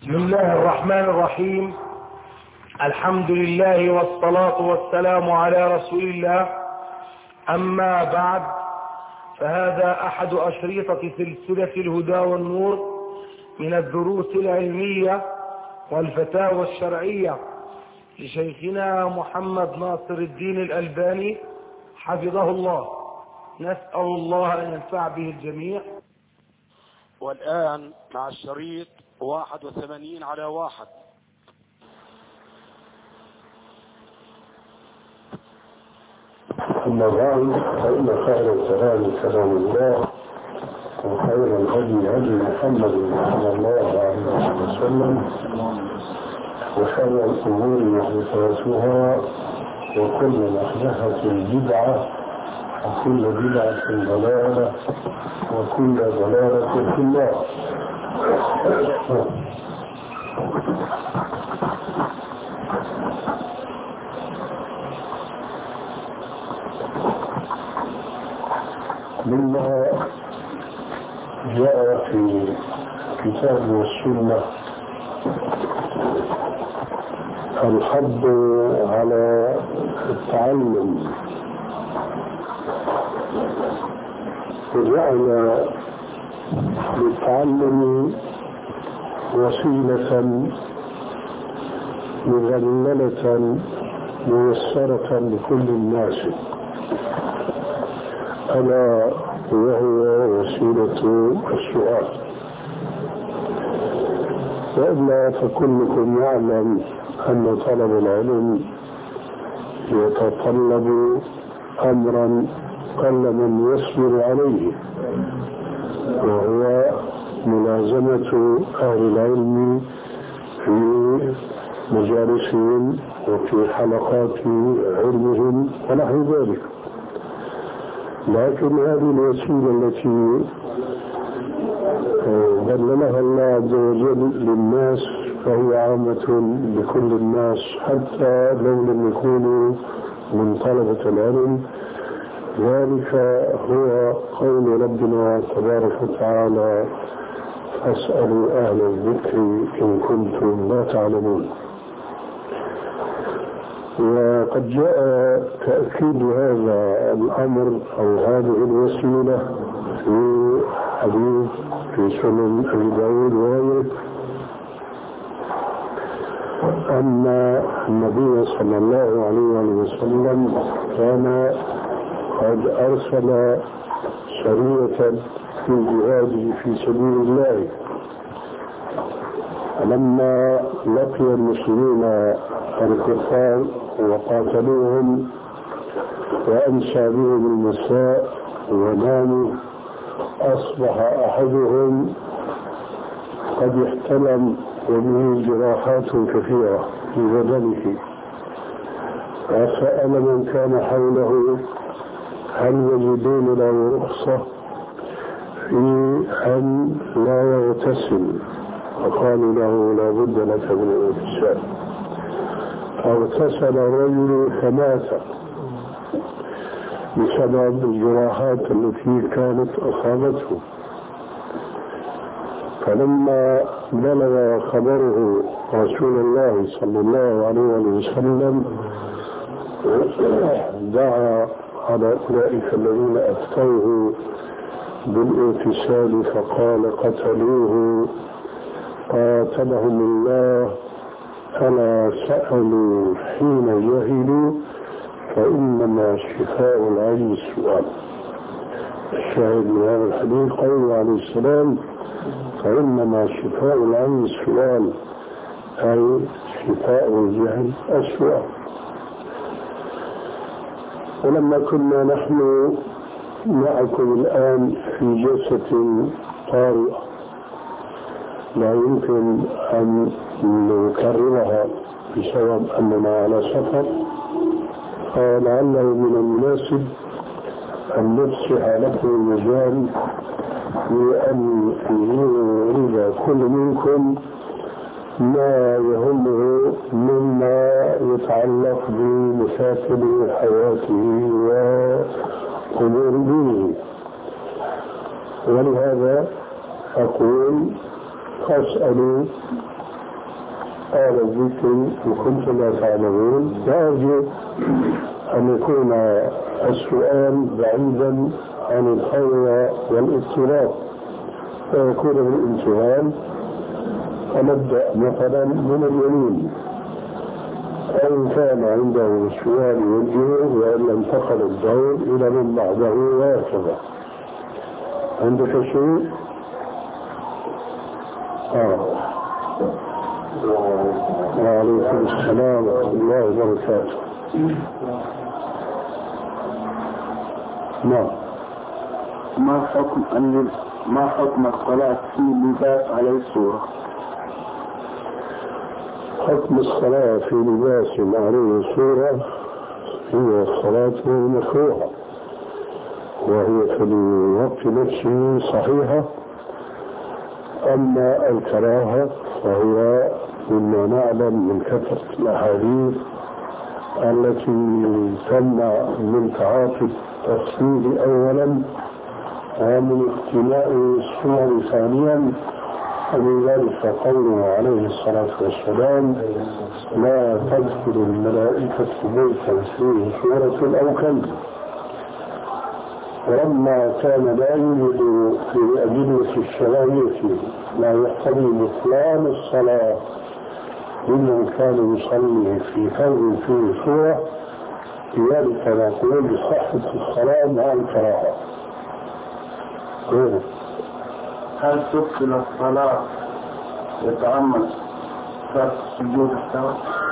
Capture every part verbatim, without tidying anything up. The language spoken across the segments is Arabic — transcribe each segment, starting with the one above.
بسم الله الرحمن الرحيم. الحمد لله والصلاة والسلام على رسول الله. أما بعد، فهذا أحد أشرطة سلسلة الهدى والنور من الدروس العلمية والفتاوى الشرعية لشيخنا محمد ناصر الدين الألباني حفظه الله. نسأل الله أن ينفع به الجميع. والآن مع الشريط واحد وثمانين على واحد. أما بعد، فإن خير الكلام كلام الله، وخير الهدي هدي محمد صلى الله عليه وسلم، وشر الأمور محدثاتها، وكل محدثة بدعة، وكل بدعة ضلالة، وكل ضلالة في النار. مما جاء في كتاب والسنة الحض على التعلم، وجعل للتعلم وسيلة مذللة ميسرة لكل الناس، ألا وهو وسيلة السؤال. وإلا فكلكم يعلم أن طلب العلم يتطلب أمرا قل من يصبر عليه، وهو ملازمة أهل العلم في مجالسهم وفي حلقات علمهم ونحو ذلك. لكن هذه الوسيلة التي ذللها الله عز وجل للناس فهي عامة لكل الناس، حتى لو لم يكونوا من طلبة العلم. ذلك هو قول ربنا تبارك وتعالى: فاسألوا أهل الذكر إن كنتم لا تعلمون. وقد جاء تأكيد هذا الأمر أو هذه الوسيلة في حديث في سنن أبي داود وغيره، أن النبي صلى الله عليه وسلم كان قد أرسل سرية في الجهاد في سبيل الله، فلما لقي المسلمين الكفار وقاتلوهم وأمسى بهم المساء وناموا، أصبح أحدهم قد احتلم وبه جراحات كثيرة في بدنه، فسأل من كان حوله هل يجدون له رخصة في أن لا يغتسل، فقالوا له لا بد لك من الاغتسال. فاغتسل الرجل فمات بسبب الجراحات التي كانت أصابته. فلما بلغ خبره رسول الله صلى الله عليه وسلم دعا على أولئك الذين أفتوه بالاغتسال فقال: قتلوه قاتلهم الله، ألا سألوا حين جهلوا، فإنما شفاء العلم السؤال. الشاهد من هذا الحديث قوله عليه السلام: فإنما شفاء العلم السؤال، أي شفاء الجهل السؤال. ولما كنا نحن معكم الآن في جلسة طارئة لا يمكن أن نكررها بسبب أننا على سفر، فلعله من المناسب أن نفسح لكم المجال لأن يريد كل منكم ما يهمه مما يتعلق بمشاكل حياته وأمور دينه. ولهذا أقول: فاسألوا آل الذكر إن كنتم لا تعلمون. وأرجو أن يكون السؤال بعيدا عن الخير والاضطراب فيكون بالامتهان، ونبدأ مثلا من اليمين، أو كان عنده السؤال يوجهه، وإن لم تقل الدور إلى من بعده وهكذا. عندك شيء؟ آه. وعليكم السلام ورحمة الله وبركاته. نعم. ما حكم أن ما حكم الصلاة في لباس عليه الصورة؟ حكم الصلاة في لباس عليه الصورة هي الصلاة مكروهة، وهي في الوقت نفسه صحيحة. أما الكراهة فهي مما نعلم من كثرة الأحاديث التي تمنع من تعاطي التصوير أولا ومن اقتناء الصور ثانيا، ومن ذلك قوله عليه الصلاة والسلام: لا تدخل الملائكة بيتا فيه صورة أو كلب. ولما كان لا يوجد في أدلة الشرعية لا يقتضي بطلان الصلاة ممن كان يصلي في ثوب فيه صورة، لذلك نقول بصحة الصلاة مع الكراهة. هل تبطل الصلاة يتعمد ترك سجود السهو؟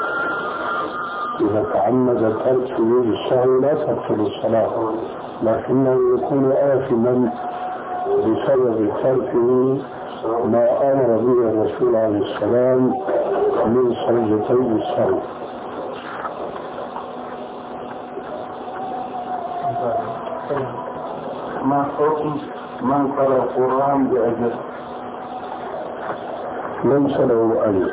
إذا تعمد ترك سجود السهو لا تبطل الصلاة، لكنه يكون آثما بسبب تركه ما أمر به الرسول عليه السلام من سجدتي السهو. ما حكم من قرأ القرآن بأجر؟ ليس له أجر.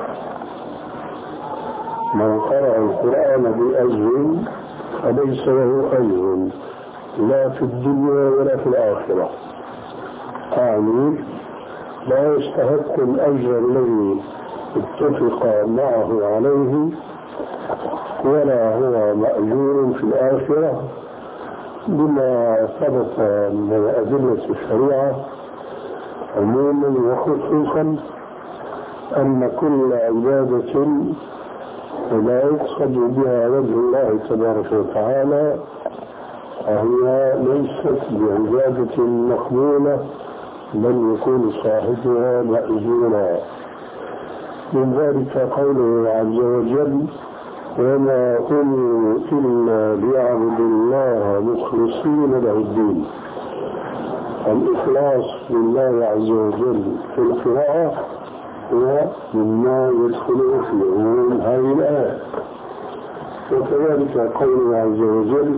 من قرأ القرآن بأجر فليس له أجر لا في الدنيا ولا في الآخرة. يعني لا يستحق الأجر الذي اتفق معه عليه، ولا هو مأجور في الآخرة، بما ثبت من أدلة الشريعة عموما وخصوصا أن كل عبادة لا يقصد بها وجه الله تبارك وتعالى فهي ليست بعبادة مقبولة، بل يكون صاحبها مأجورا. من ذلك قوله عز وجل: وما أمروا إلا ليعبدوا الله مخلصين له الدين. الإخلاص لله عز وجل في القراءة هو مما يدخل في عموم هذه الآية. وكذلك قوله عز وجل: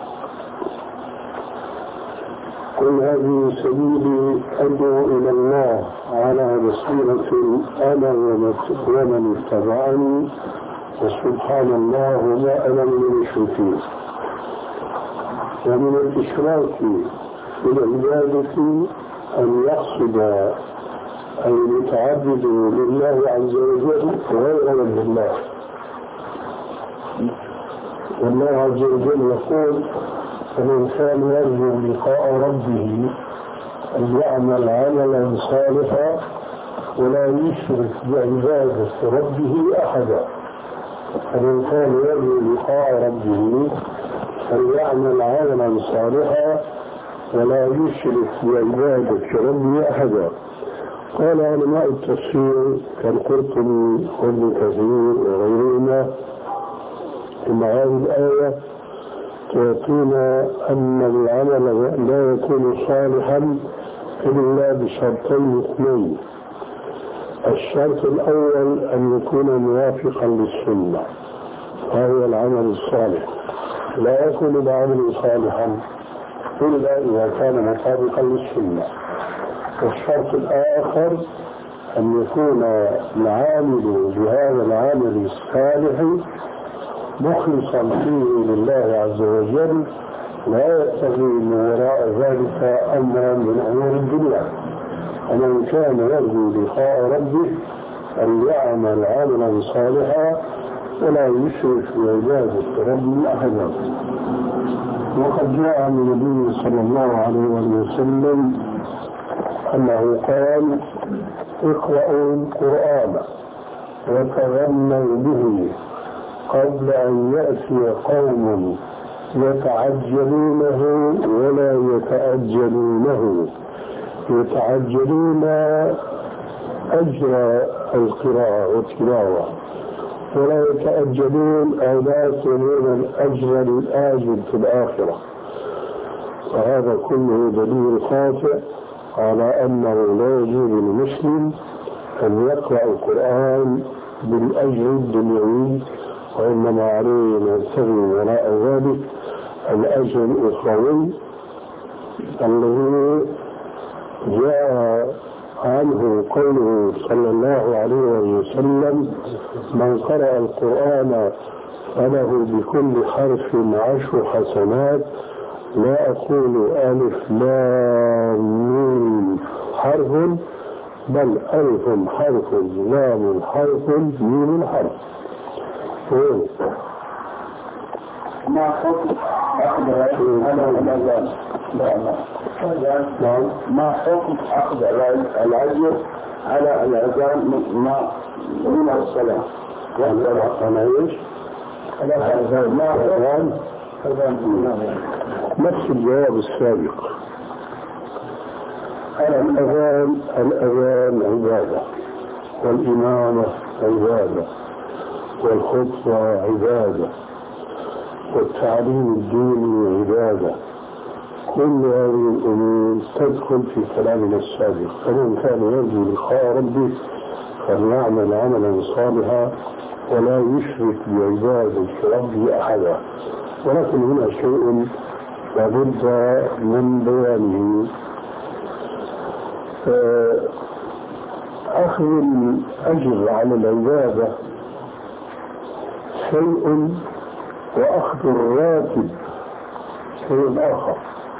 قل هذه سبيلي أدعو إلى الله على بصيرة أنا ومن اتبعني وسبحان الله وما أنا من المشركين. ومن الإشراك في العبادة أن يقصد أن يتعبد لله عز وجل غير وجه الله. والله عز وجل يقول: فالإنسان يرجو لقاء ربه أن يعمل عملا صالحا ولا يشرك بعبادة ربه أحدا. الإنسان يرجو لقاء ربه أن يعمل عملا صالحا ولا يشرك بعبادة ربه أحدا. قال علماء التفسير كالقرطبي وابن كثير وغيرهما إن هذه الآية تعطينا أن العمل لا يكون صالحا إلا بشرطين اثنين. الشرط الأول أن يكون موافقا للسنة، وهو العمل الصالح. لا يكون العمل صالحا إلا إذا كان مطابقا للسنة. والشرط الآخر أن يكون العامل بهذا العمل الصالح مخلصا فيه لله عز وجل، لا يبتغي من وراء ذلك أمرا من أمور الدنيا. ومن كان يرجو لقاء ربه فليعمل عملا صالحا ولا يشرك بعبادة ربه أحدا. وقد جاء عن النبي صلى الله عليه وسلم أنه قال: اقرأوا القرآن وتغنوا به قبل أن يأتي قوم يتعجلونه ولا يتأجلونه، يتعجلون أجر القراءة والتلاوة ولا يتأجلون أو لا يطلبون الأجر الآجل في الآخرة. وهذا كله دليل قاطع على أنه لا يجوز للمسلم أن يقرأ القرآن بالأجر الدنيوي، وإنما عليه أن يبتغي وراء ذلك الأجر الأخروي الذي جاء عنه قوله صلى الله عليه وسلم: من قرأ القرآن فله بكل حرف عشر حسنات، لا أقول ألف لام ميم حرف، بل ألف حرف لام حرف ميم حرف. ما حكم أخذ الأذان؟ نعم. ما حكم أخذ الأجر على الأذان من الصلاة؟ أنا إيش؟ الأذان ما الأذان؟ نفس الجواب السابق. الأذان الأذان عبادة، والإمامة عبادة، والخطبة عبادة، والتعليم الديني عبادة. كل هذه الأمور تدخل في كلامنا السابق. فمن كان يرجو لقاء ربه فليعمل عملا صالحا ولا يشرك بعبادة ربه أحدا. ولكن هنا شيء لابد من بيانه. أخذ الأجر على العبادة شيء، وأخذ الراتب شيء آخر،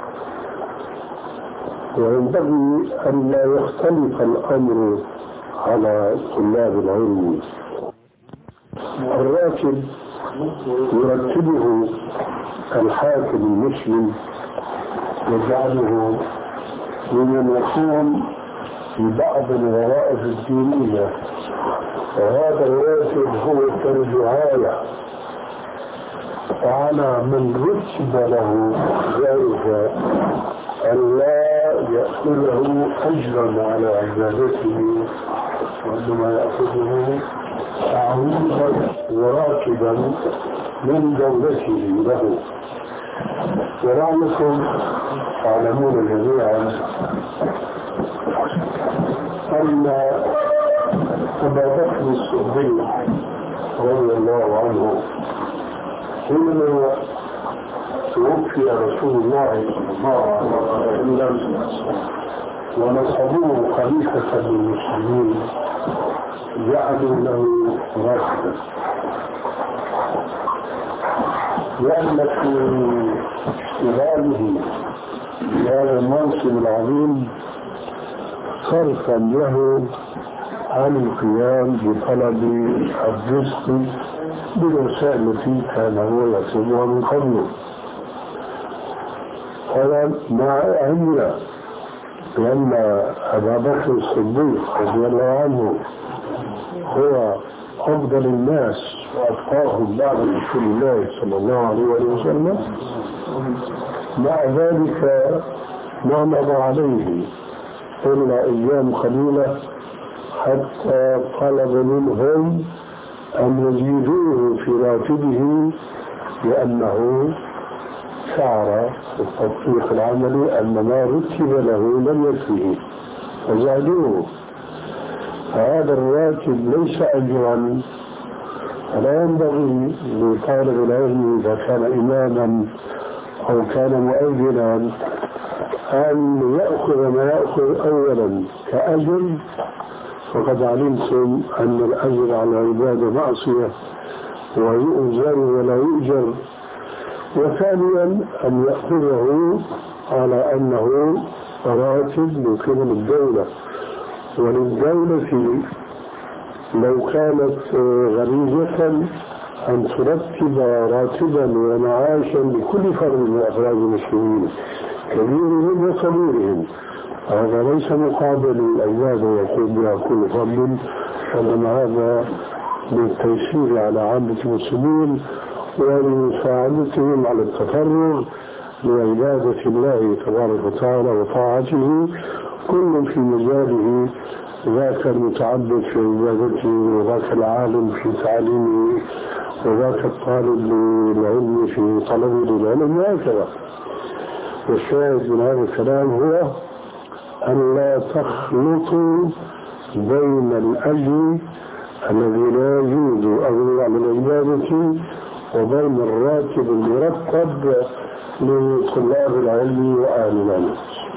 وينبغي أن لا يختلف الأمر على طلاب العلم. الراتب يرتبه الحاكم المسلم، يجعله لمن يقوم ببعض الوظائف الدينية، وهذا الراتب هو كالجعالة، وعلى من رتب له ذلك أن لا يأخذه أجرا على عبادته، وإنما يأخذه تعويضا وراتبا من دولته له. ولعلكم تعلمون جميعا أن أبا بكر الصديق رضي الله عنه حينما توفي رسول الله صلى الله عليه وسلم ونصبوه خليفة للمسلمين جعلوا له راتبا، لأن في اشتغاله بهذا المنصب العظيم صرفا له عن القيام بطلب الرزق بالوسائل التي كان هو يطلبها من قبله. هذا ما علمنا، لأن أبا بكر الصديق رضي الله عنه هو أفضل الناس وأتقاهم بعد رسول الله صلى الله عليه وسلم. مع ذلك ما مضى عليه إلا أيام قليلة حتى طلب منهم أن يزيدوه في راتبه، لأنه شعر التطبيق العملي أن ما رتب له لم يكفيه فزادوه. فهذا الراتب ليس أجرا، فلا ينبغي لطالب العلم إذا كان إماما أو كان مؤذنا أن يأخذ ما يأخذ أولا كأجر، فقد علمتم أن الأجر على العبادة معصية ويؤجر ولا يؤجر. وثانيا أن يأخذه على أنه راتب من قبل الدولة، وللدولة لو كانت غريزة أن ترتب راتبا ومعاشا لكل فرد من أفراد المسلمين كبيرهم وصغيرهم، هذا ليس مقابل العبادة يقول بها كل فرد، وإنما هذا للتيسير على عامة المسلمين ولمساعدتهم على التفرغ لعبادة الله تبارك وتعالى وطاعته، كل في مجاله، ذاك المتعبد في عبادته وذاك العالم في تعليمه وذاك الطالب للعلم في طلبه للعلم وهكذا. والشاهد من هذا الكلام هو أن لا تخلطوا بين الأجر الذي لا يجوز أغنى عن العبادة وبين الراتب المرتب لطلاب العلم وأهل العلم.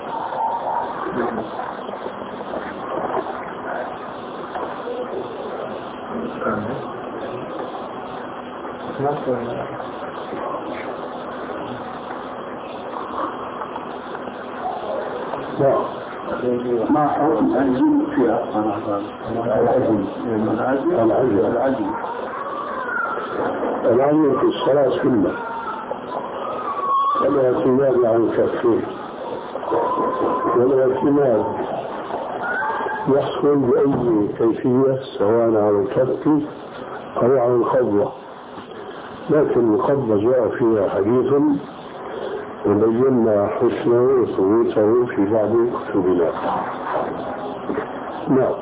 ما حكم العجل في العجل العجل العجل العجل في الصلاة سنة والاعتماد عن كفه، والاعتماد يحصل بأي كيفية سواء على الكف أو على الخضوة، لكن الخضوة جاء فيها حديث وبينا حسنه وثبوته في بعض كتبنا. نعم.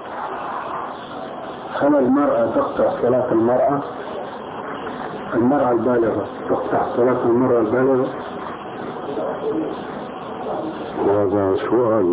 هل المرأة تقطع صلاة المرأة؟ المرأة البالغة تقطع صلاة المرأة البالغة؟ هذا سؤال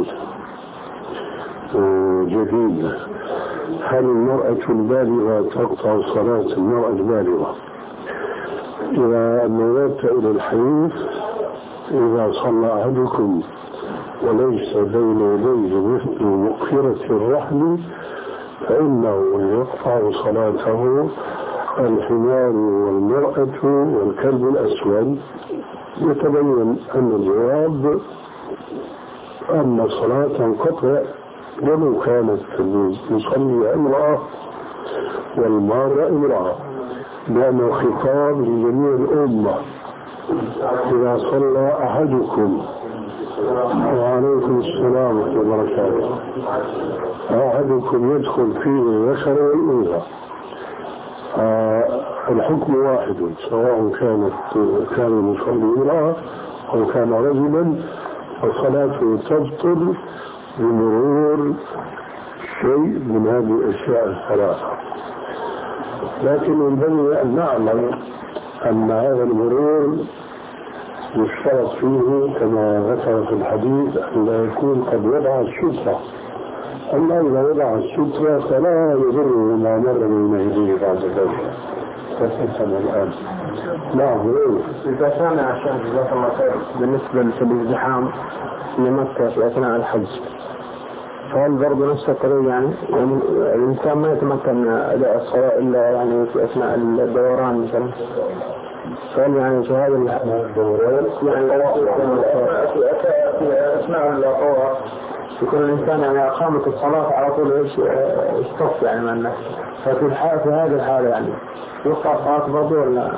جديد. هل المرأة البالغة تقطع صلاة المرأة البالغة؟ إذا نظرت إلى الحديث إذا صلى أحدكم وليس بين يديه مثل مؤخرة الرحل فإنه يقطع صلاته الحمار والمرأة والكلب الأسود. يتبين أن الجواب أن الصلاة تنقطع ولو كانت المصلي امرأة والمارة امرأة، لأنه خطاب لجميع الأمة. إذا صلى أحدكم وعليكم السلام ورحمة الله وبركاته أحدكم يدخل فيه الذكر والأنثى الحكم واحد، سواء كانت كان المصلي امرأة أو كان رجلا، فصلاته تبطل بمرور شيء من هذه الأشياء الثلاثة. لكن ينبغي أن نعلم أن هذا المرور يشترط فيه كما ذكر في الحديث أن لا يكون قد وضع السترة، أما إذا وضع السترة فلا يضره ما مر بين يديه بعد ذلك. فسنسل الآن. نعم. إذا كان عشان جزاك الله خير بالنسبة للازدحام في مكة في أثناء الحج، فهل برضه نفس الطريقة يعني؟ يعني الإنسان ما يتمكن أداء الصلاة إلا يعني في أثناء الدوران مثلا، فهل يعني في هذا الدوران يعني في أثناء الطواف يكون الإنسان يعني أقامة الصلاة على طول إيش يصطف يعني مع الناس، ففي الحالة في هذه الحالة يعني يقطع الصلاة برضه ولا؟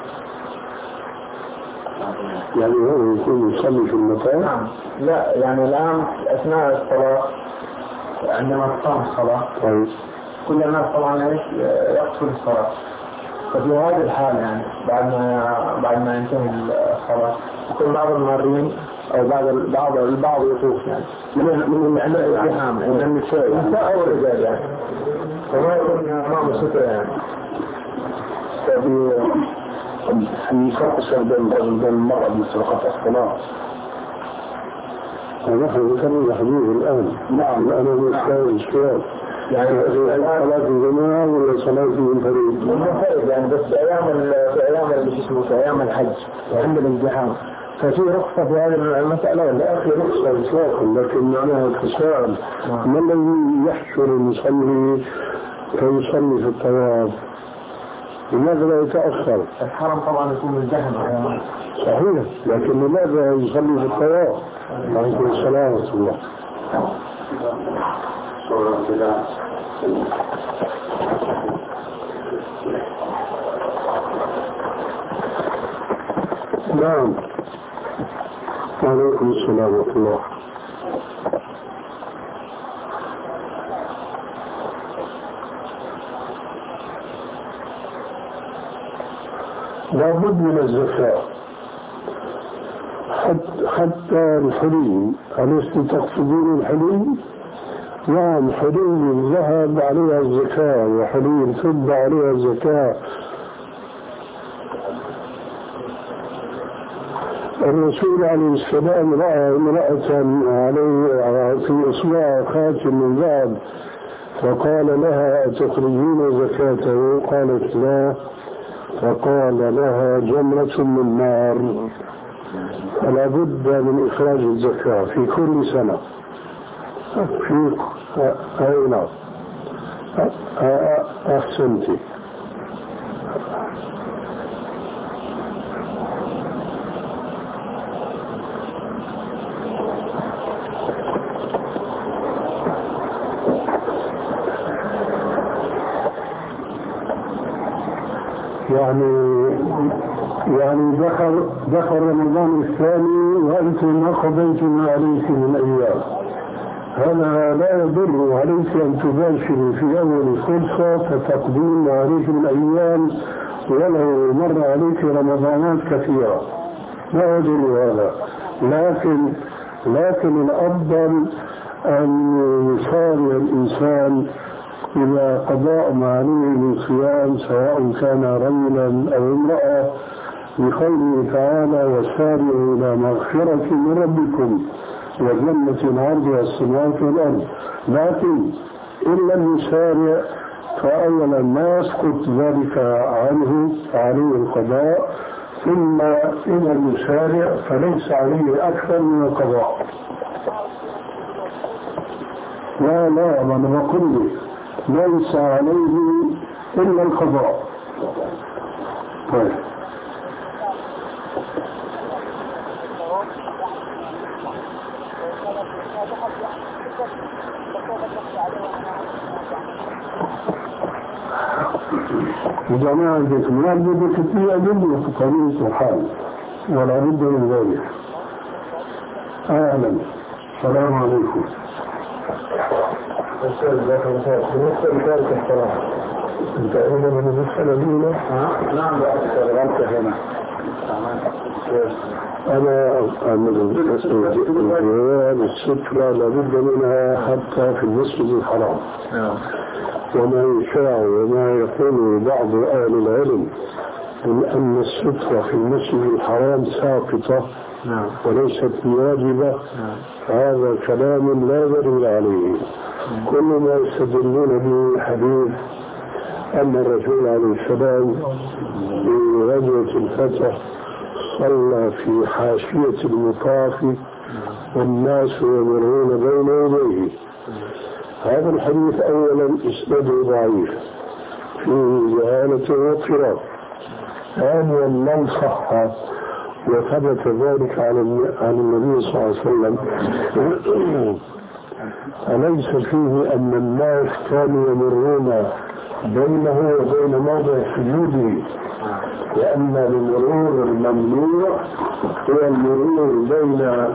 يعني هو يكون يصلي في المكان؟ نعم. لا يعني الآن أثناء الصلاة عندما تقام الصلاة طيب كل الناس طبعا ايش يقصد الصلاة، ففي هذه الحالة يعني بعد ما بعد ما ينتهي الصلاة يكون بعض المارين أو بعض بعض البعض يطوف يعني من من عندنا الازدحام عند النساء النساء أو الرجال يعني، فما يكون أمام السترة يعني. في فرق بين الرجل وبين المرأة بسرقة الصلاة. ونحن ذكرنا حديث الآن. نعم. أنا مستوى السؤال يعني صلاة الجماعة ولا صلاة المنفرد؟ المنفرد يعني بس في أيام في أيام اللي اسمه في أيام الحج عند الازدحام، ففي رخصة في هذه المسألة ولا؟ أخي رخصة إطلاقا، لكن معناها التساؤل ما الذي يحشر المصلي فيصلي في الطواف؟ لماذا لا يتأخر؟ الحرم طبعا يكون مزدحم. صحيح، لكن لماذا يصلي في الطواف؟ عليكم السلام ورحمة الله. نعم. وعليكم السلام ورحمة الله. لابد من الزكاة حتى, حتى الحلي. ألست تقصدون الحلي؟ نعم، حلي الذهب عليها الزكاة وحلي الفضة عليها الزكاة. الرسول عليه السلام رأى امرأة عليه في إصبعها خاتم من ذهب فقال لها أتخرجين زكاته؟ قالت لا، فقال لها جمرة من نار. فلا بد من إخراج الزكاة في كل سنة. في أي نعم، أحسنتي. يعني يعني دخل دخل رمضان الثاني وأنتم ما قضيتم ما عليك من أيام. هذا لا يضر عليك أن تباشروا في أول فرصة فتقديم ما عليك من أيام ولو مر عليك رمضانات كثيرة، لا يضر هذا. لكن لكن الأفضل أن يسارع الإنسان إلى قضاء ما عليه من صيام سواء كان رجلا أو امرأة، بقوله تعالى وسارعوا إلى مغفرة من ربكم وجنة عرضها السماوات والأرض. لكن إن لم يسارع فأولا ما يسقط ذلك عنه عليه القضاء، ثم إن لم يسارع فليس عليه أكثر من القضاء. لا لا أنا بقول ليس عليه إلا القضاء. طيب جماعة الإكمال بدك فيها جملة في قانون الحال ولا بد من ذلك. أهلا، السلام عليكم. بالنسبة لذلك احترام انت هنا من المسألة الأولى؟ نعم أنت هنا. أنا أعمل الجواب السترة لابد منها حتى في المسجد الحرام. وما يشاع وما يقول بعض أهل العلم من أن السترة في المسجد الحرام ساقطة وليست واجبة، هذا كلام لا دليل عليه. كل ما يستدلون به حديث أن الرسول عليه السلام في غزوة الفتح صلى في حاشية المطاف والناس يمرون بين يديه. هذا الحديث أولا إسناده ضعيف فيه جهالة واضطراب. ثانيا من صح وثبت ذلك عن النبي صلى الله عليه وسلم أليس فيه أن الناس كانوا يمرون بينه وبين موضع سجوده، لأن المرور الممنوع هو المرور بين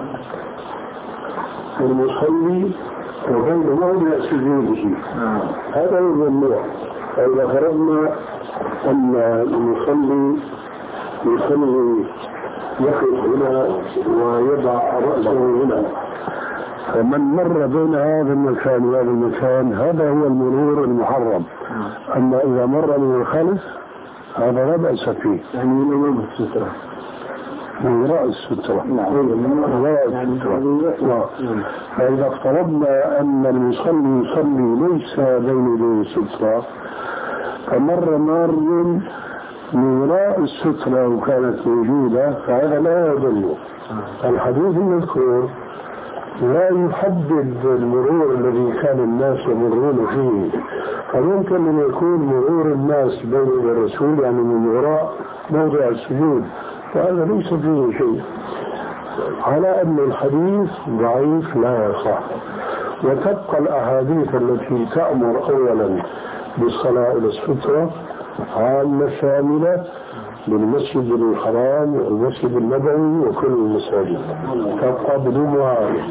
المصلي وبين موضع سجوده، هذا هو الممنوع. فإذا فرضنا أن المصلي يصلي يقف هنا ويضع رأسه هنا، فمن مر بين هذا المكان وهذا المكان هذا هو المرور المحرم. أما إذا مر من الخلف هذا لا بأس فيه، يعني من أمام السترة، من وراء السترة. من وراء السترة. فإذا افترضنا أن المصلي يصلي ليس بين يديه السترة فمر مار من وراء السترة وكانت موجودة فهذا لا يضل. الحديث المذكور لا يحدد المرور الذي كان الناس يمرون فيه، فممكن أن يكون مرور الناس بين الرسول يعني من وراء موضع السجود، فهذا ليس فيه شيء، على أن الحديث ضعيف لا يصح. وتبقى الأحاديث التي تأمر أولا بالصلاة إلى السترة عامة شاملة، بالمسجد الحرام والمسجد النبوي وكل المساجد تبقى بدون معارض.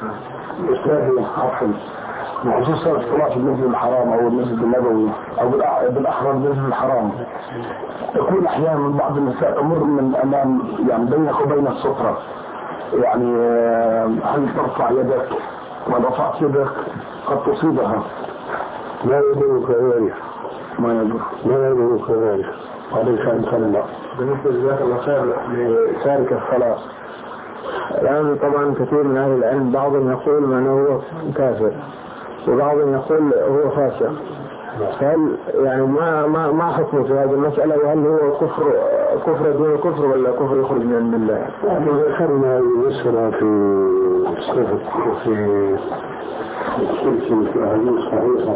بخصوص الصلاة في المسجد الحرام أو المسجد النبوي أو بالأحرى المسجد الحرام، تكون أحيانا بعض النساء تمر من أمام يعني بينك وبين السترة، يعني هل ترفع يدك؟ ورفعت يدك قد تصيبها. لا يدرك ذلك، ما يدرك لا يدرك ذلك، عليك أن تمنع. بالنسبة لذلك الخير لتارك الصلاة، الآن طبعا كثير من أهل العلم بعضهم يقول من هو كافر وبعضهم يقول هو فاسق، هل يعني ما ما ما حكمه في هذه المسألة؟ وهل هو كفر كفر دون كفر ولا كفر يخرج من الملة؟ يعني ذكرنا المسألة في صفة في في أحاديث صحيحة،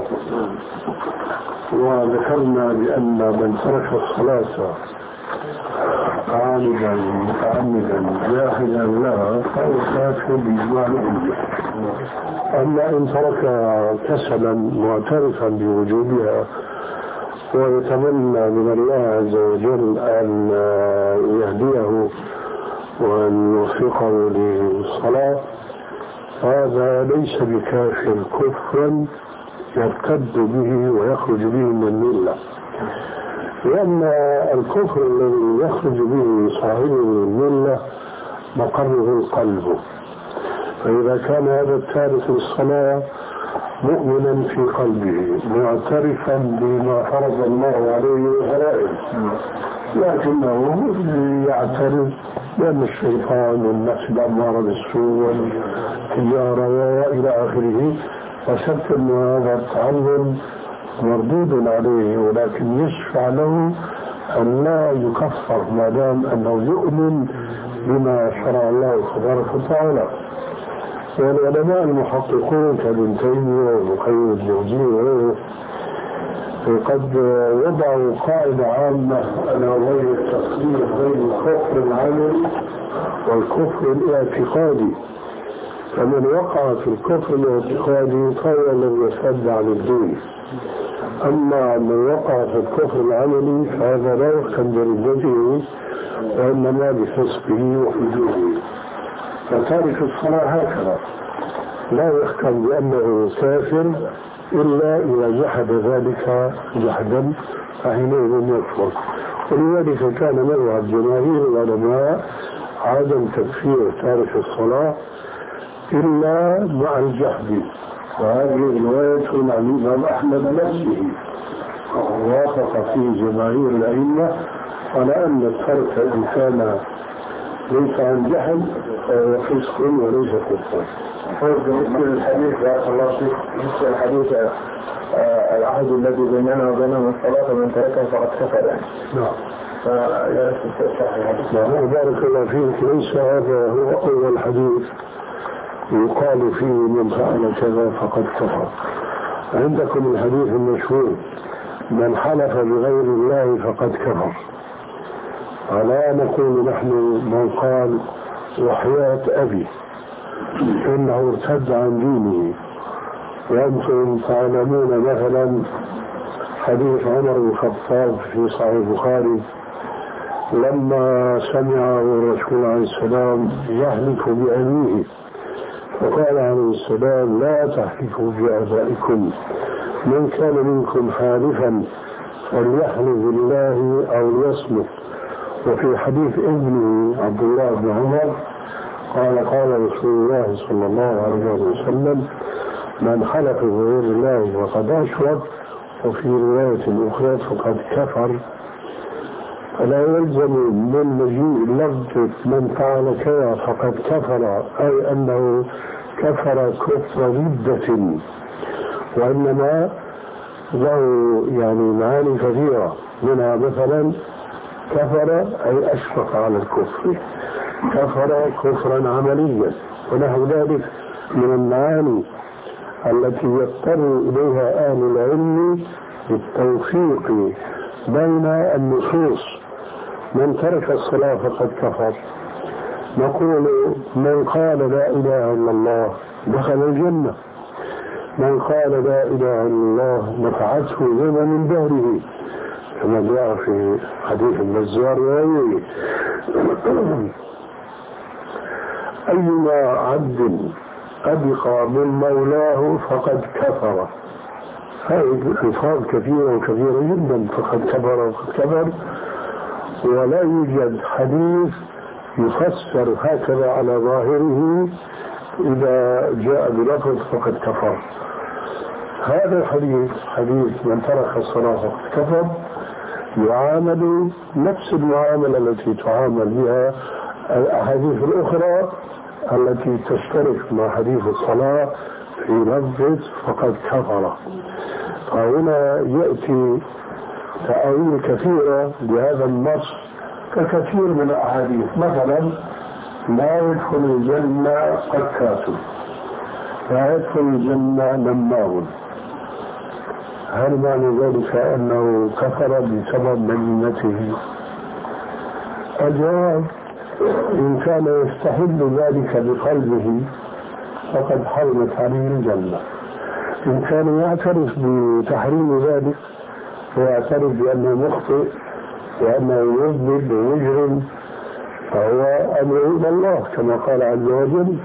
وذكرنا بأن من ترك الصلاة عامدا متعمدا جاحدا لها فهو كافر بإجماع الأمة. أما إن ترك كسلا معترفا بوجوبها ويتمنى من الله عز وجل أن يهديه وأن يوفقه للصلاة هذا ليس بكافر كفرا يرتد به ويخرج به من الملة، لأن الكفر الذي يخرج به صاحبه من الملة مقره القلب. فإذا كان هذا التارك للصلاة مؤمنا في قلبه معترفا بما فرض الله عليه الغرائب، لكنه يعترف بأن الشيطان والنفس الأمارة بالسوء والتجارة وإلى آخره، وشك أن هذا التعلم مردود عليه، ولكن يشفع له أن لا يكفر ما دام أنه يؤمن بما شرع الله تبارك وتعالى. والعلماء المحققون كابن تيمية ومقيم الجوزي وغيره قد وضعوا قاعدة عامة أنا غير التفريق بين الكفر العملي والكفر الاعتقادي، فمن وقع في الكفر الاعتقادي فهو لم يرتد عن الدين، أما من وقع في الكفر العملي فهذا لا يحكم بردته وإنما بفسقه وفجوره. فتارك الصلاة هكذا لا يحكم بأنه كافر إلا إذا جحد ذلك جحدا فحينئذ يكفر. ولذلك كان مذهب جماهير العلماء عدم تكفير تارك الصلاة إلا مع الجحد، وهذه رواية عن الإمام أحمد نفسه ووافق فيه جماهير الأئمة على أن الترك إن كان ليس عن جهل فهو فسق وليس كفر. بالنسبة للحديث بارك الله فيك، بالنسبة للحديث العهد الذي بيننا وبينهم الصلاة ومن تركها فقد كفر يعني. نعم. فلا صحيح. نعم بارك الله فيك، ليس هذا هو أول حديث يقال فيه من فعل كذا فقد كفر. عندكم الحديث المشهور من حلف بغير الله فقد كفر. ألا نقول نحن من قال وحياة أبي إنه ارتد عن دينه، وأنتم تعلمون مثلا حديث عمر بن الخطاب في صحيح البخاري لما سمعه الرسول عليه السلام يهلك بأبيه فقال عليه السلام لا تحلفوا بآبائكم، من كان منكم حالفا فليحلف بالله أو ليصمت. وفي حديث ابنه عبد الله بن عمر قال قال رسول الله صلى الله عليه وسلم من حلف بغير الله فقد أشرك، وفي رواية أخرى فقد كفر. فلا يلزم من مجيء لفظ من فعل كذا فقد كفر أي أنه كفر كفر ردة، وإنما له يعني معاني كثيرة، منها مثلا كفر أي أشفق على الكفر، كفر كفرا عمليا، ونحو ذلك من المعاني التي يضطر إليها أهل العلم بالتوفيق بين النصوص. من ترك الصلاة فقد كفر، نقول من قال لا إله إلا الله دخل الجنة، من قال لا إله إلا الله نفعته ذنب من دهره، كما جاء في حديث البزار وغيره. أيما عبد أبقى من مولاه فقد كفر. هذه ألفاظ كثيرة وكثيرة جدا، فقد كفر وقد كفر، ولا يوجد حديث يفسر هكذا على ظاهره إذا جاء بلفظ فقد كفر. هذا الحديث حديث من ترك الصلاة فقد كفر يعامل نفس المعاملة التي تعامل بها الأحاديث الأخرى التي تشترك مع حديث الصلاة في لفظ فقد كفر. فهنا يأتي تأويل كثيرة بهذا النص ككثير من الأحاديث، مثلا لا يدخل الجنة قتات، لا يدخل الجنة نمام. هل معنى ذلك أنه كفر بسبب مدينته؟ الجواب: إن كان يستحل ذلك بقلبه فقد حرمت عليه الجنة. إن كان يعترف بتحريم ذلك ويعترف بأنه مخطئ وأنه يذنب ويجرم فهو أمر إلى الله، كما قال عز وجل: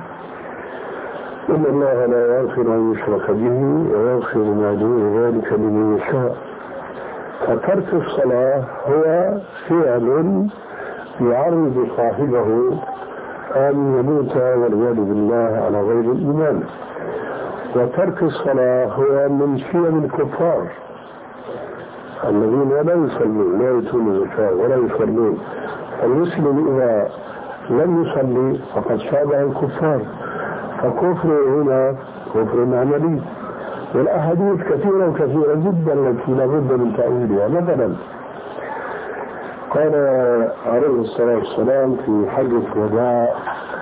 إن الله لا يغفر أن يشرك به ويغفر ما دون ذلك لمن يشاء. فترك الصلاة هو فعل يعرض صاحبه أن يموت والعياذ بالله على غير الإيمان. وترك الصلاة هو من شيم الكفار الذين لا يصلون، لا يؤتون الزكاة ولا يصلون. المسلم إذا لم يصلي فقد شابه الكفار، فكفر هنا كفر عملي. والأحاديث كثيرة وكثيرة جدا التي لا بد من تأويلها. مثلا قال عليه الصلاة والسلام في حجة الوداع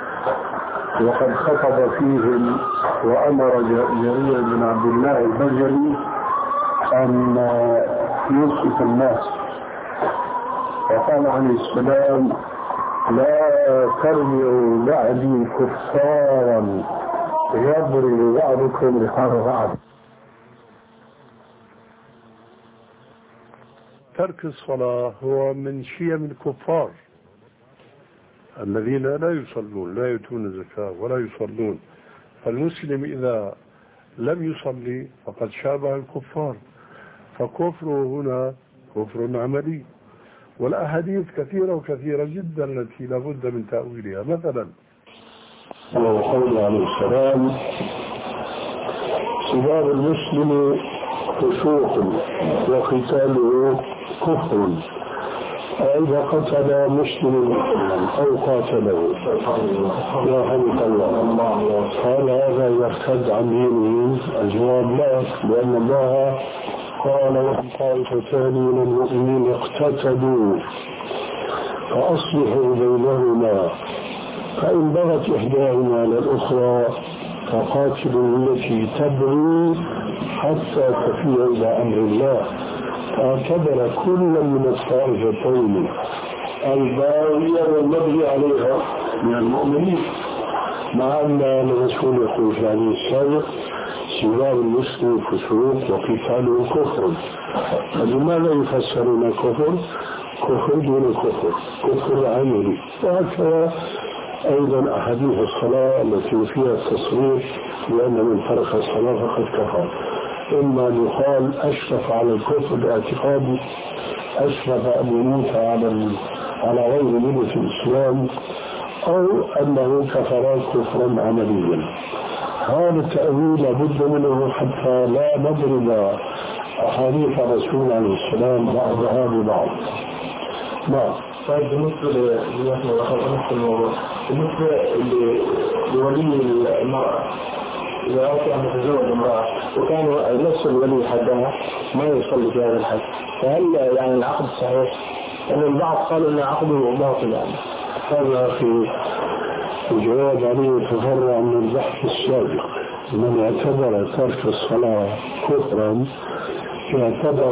وقد خطب فيهم وأمر جرير بن عبد الله البجلي أن يوصف الناس، وقال عليه السلام: لا ترجعوا بعدي كفارا يضرب بعضكم رقاب بعض. ترك الصلاة هو من شيم الكفار الذين لا يصلون، لا يؤتون الزكاة ولا يصلون. فالمسلم إذا لم يصلي فقد شابه الكفار، فكفره هنا كفر عملي. والأحاديث كثيرة وكثيرة جدا التي لا بد من تأويلها. مثلا وقول عليه السلام: سباب المسلم فسوق وقتاله كفر. إذا قتل مسلم أو قاتله رحمك الله قال هذا يرتد عن دينه؟ الجواب: لا، لأن الله قال: وإن طائفتان من المؤمنين اقتتلوا فأصلحوا بينهما فإن بغت إحداهما على الأخرى فقاتلوا التي تبغي حتى تفيء إلى أمر الله. فاعتبر كل من الطائفتين الباغية والمبغي عليها من المؤمنين، مع أن الرسول يقول في الحديث السابق: سباب المسلم فسوق وقتاله كفر. فلماذا يفسرون كفر؟ كفر دون كفر، كفر عملي. وهكذا أيضا أحاديث الصلاة التي فيها التصريح بأن من ترك الصلاة فقد كفر. إما أن يقال أشرف على الكفر باعتقاد، أشرف أن يموت على على غير ملة الإسلام، أو أنه كفر كفرا عمليا. هذا التأويل لابد منه حتى لا نضرب أحاديث الرسول عليه السلام بعضها ببعض. نعم. طيب، بالنسبة للموضوع بالنسبة لولي المرأة إذا أردت أن تتزوج امرأة وكان نفس الولي حدها ما يصلي في هذا الحد، فهل يعني العقد صحيح؟ لأن يعني البعض قالوا أن عقده باطل. يعني هذا في الجواب عليه تفرع من البحث السابق. من اعتبر ترك الصلاة كفرا يعتبر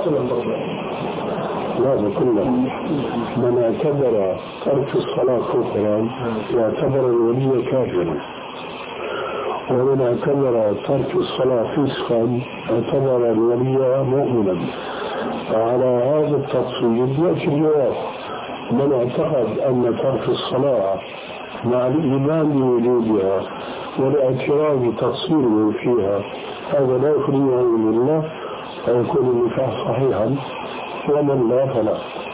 لا كله من اعتبر ترك الصلاة كفرا يعتبر الولي كافرا، ومن اعتبر ترك الصلاة فسقا اعتبر الولي مؤمنا. فعلى هذا التفصيل يأتي الجواب. من اعتقد أن ترك الصلاة مع الإيمان بوجودها والاعتراف بتقصيره فيها هذا لا يخرجه من الله فيكون النكاح صحيحا، ومن لا فلا.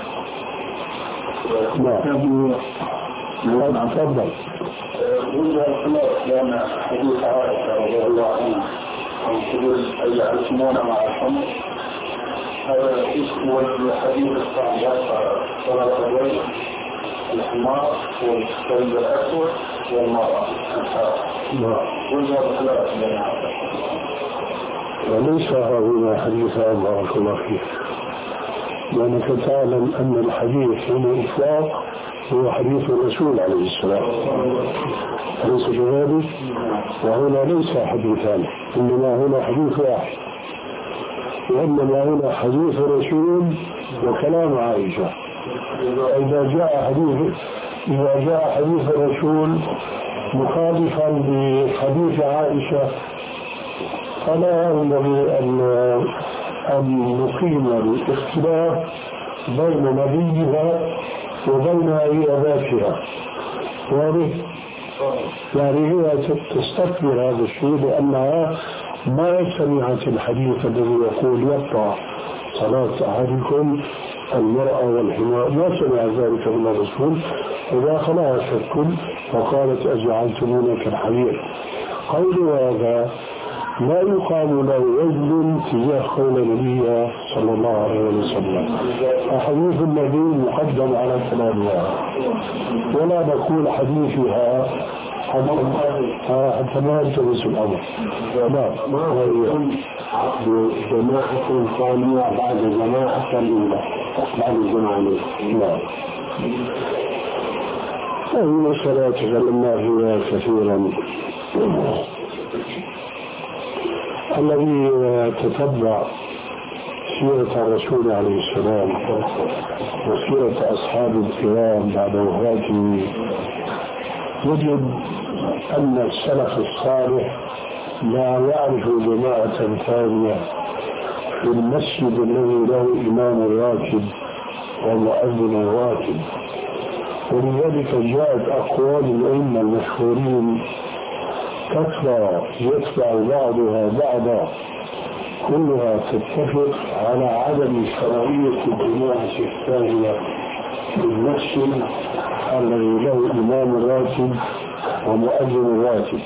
نعم تفضل. وجه الخلاف لأن حديث عائشة رضي الله عنها عن تقول أي يعرفون مع الحمر، هذا اسم الحديث الثاني صلاة الرجل الحمار والكلب الأسود والمرأة. وجه الخلاف بين هذا. وليس هنا حديث بارك الله فيك، لأنك تعلم أن الحديث من الإطلاق هو حديث الرسول عليه السلام، أليس كذلك؟ وهنا ليس حديثان، إنما هنا حديث واحد، وإنما هنا حديث الرسول وكلام عائشة. إذا جاء حديث إذا جاء حديث الرسول مخالفا بحديث عائشة فلا ينبغي أن أن نقيم الاختلاف بين نبيها وبين عياداتها. يعني هي تستكبر هذا الشيء لأنها ما سمعت الحديث الذي يقول يقطع صلاة أحدكم المرأة والحمار، ما سمع ذلك من الرسول، وداخلها شك وقالت أجعلتمونا كالحمير. قول هذا لا يقال له وزن تجاه قول النبي صلى الله عليه وسلم. حديث النبي مقدم على كلامها، ولا نقول حديثها حتى ما يلتبس الأمر. لا ما هو عقد جماعة ثانية بعد جماعة الأولى بعد الجماعة. لا هذه مسألة تكلمنا فيها كثيرا. الذي تتبع سيرة الرسول عليه السلام وسيرة أصحاب الكرام بعد وفاته يجد أن السلف الصالح لا يعرف جماعة ثانية في المسجد الذي له إمام راتب ومؤذن راتب. ولذلك جاءت أقوال الأئمة المشهورين كثرة يتبع بعضها بعضا كلها تتفق على عدم شرعية الجماعة الثانية في المسجد الذي له إمام راتب ومؤذن راتب.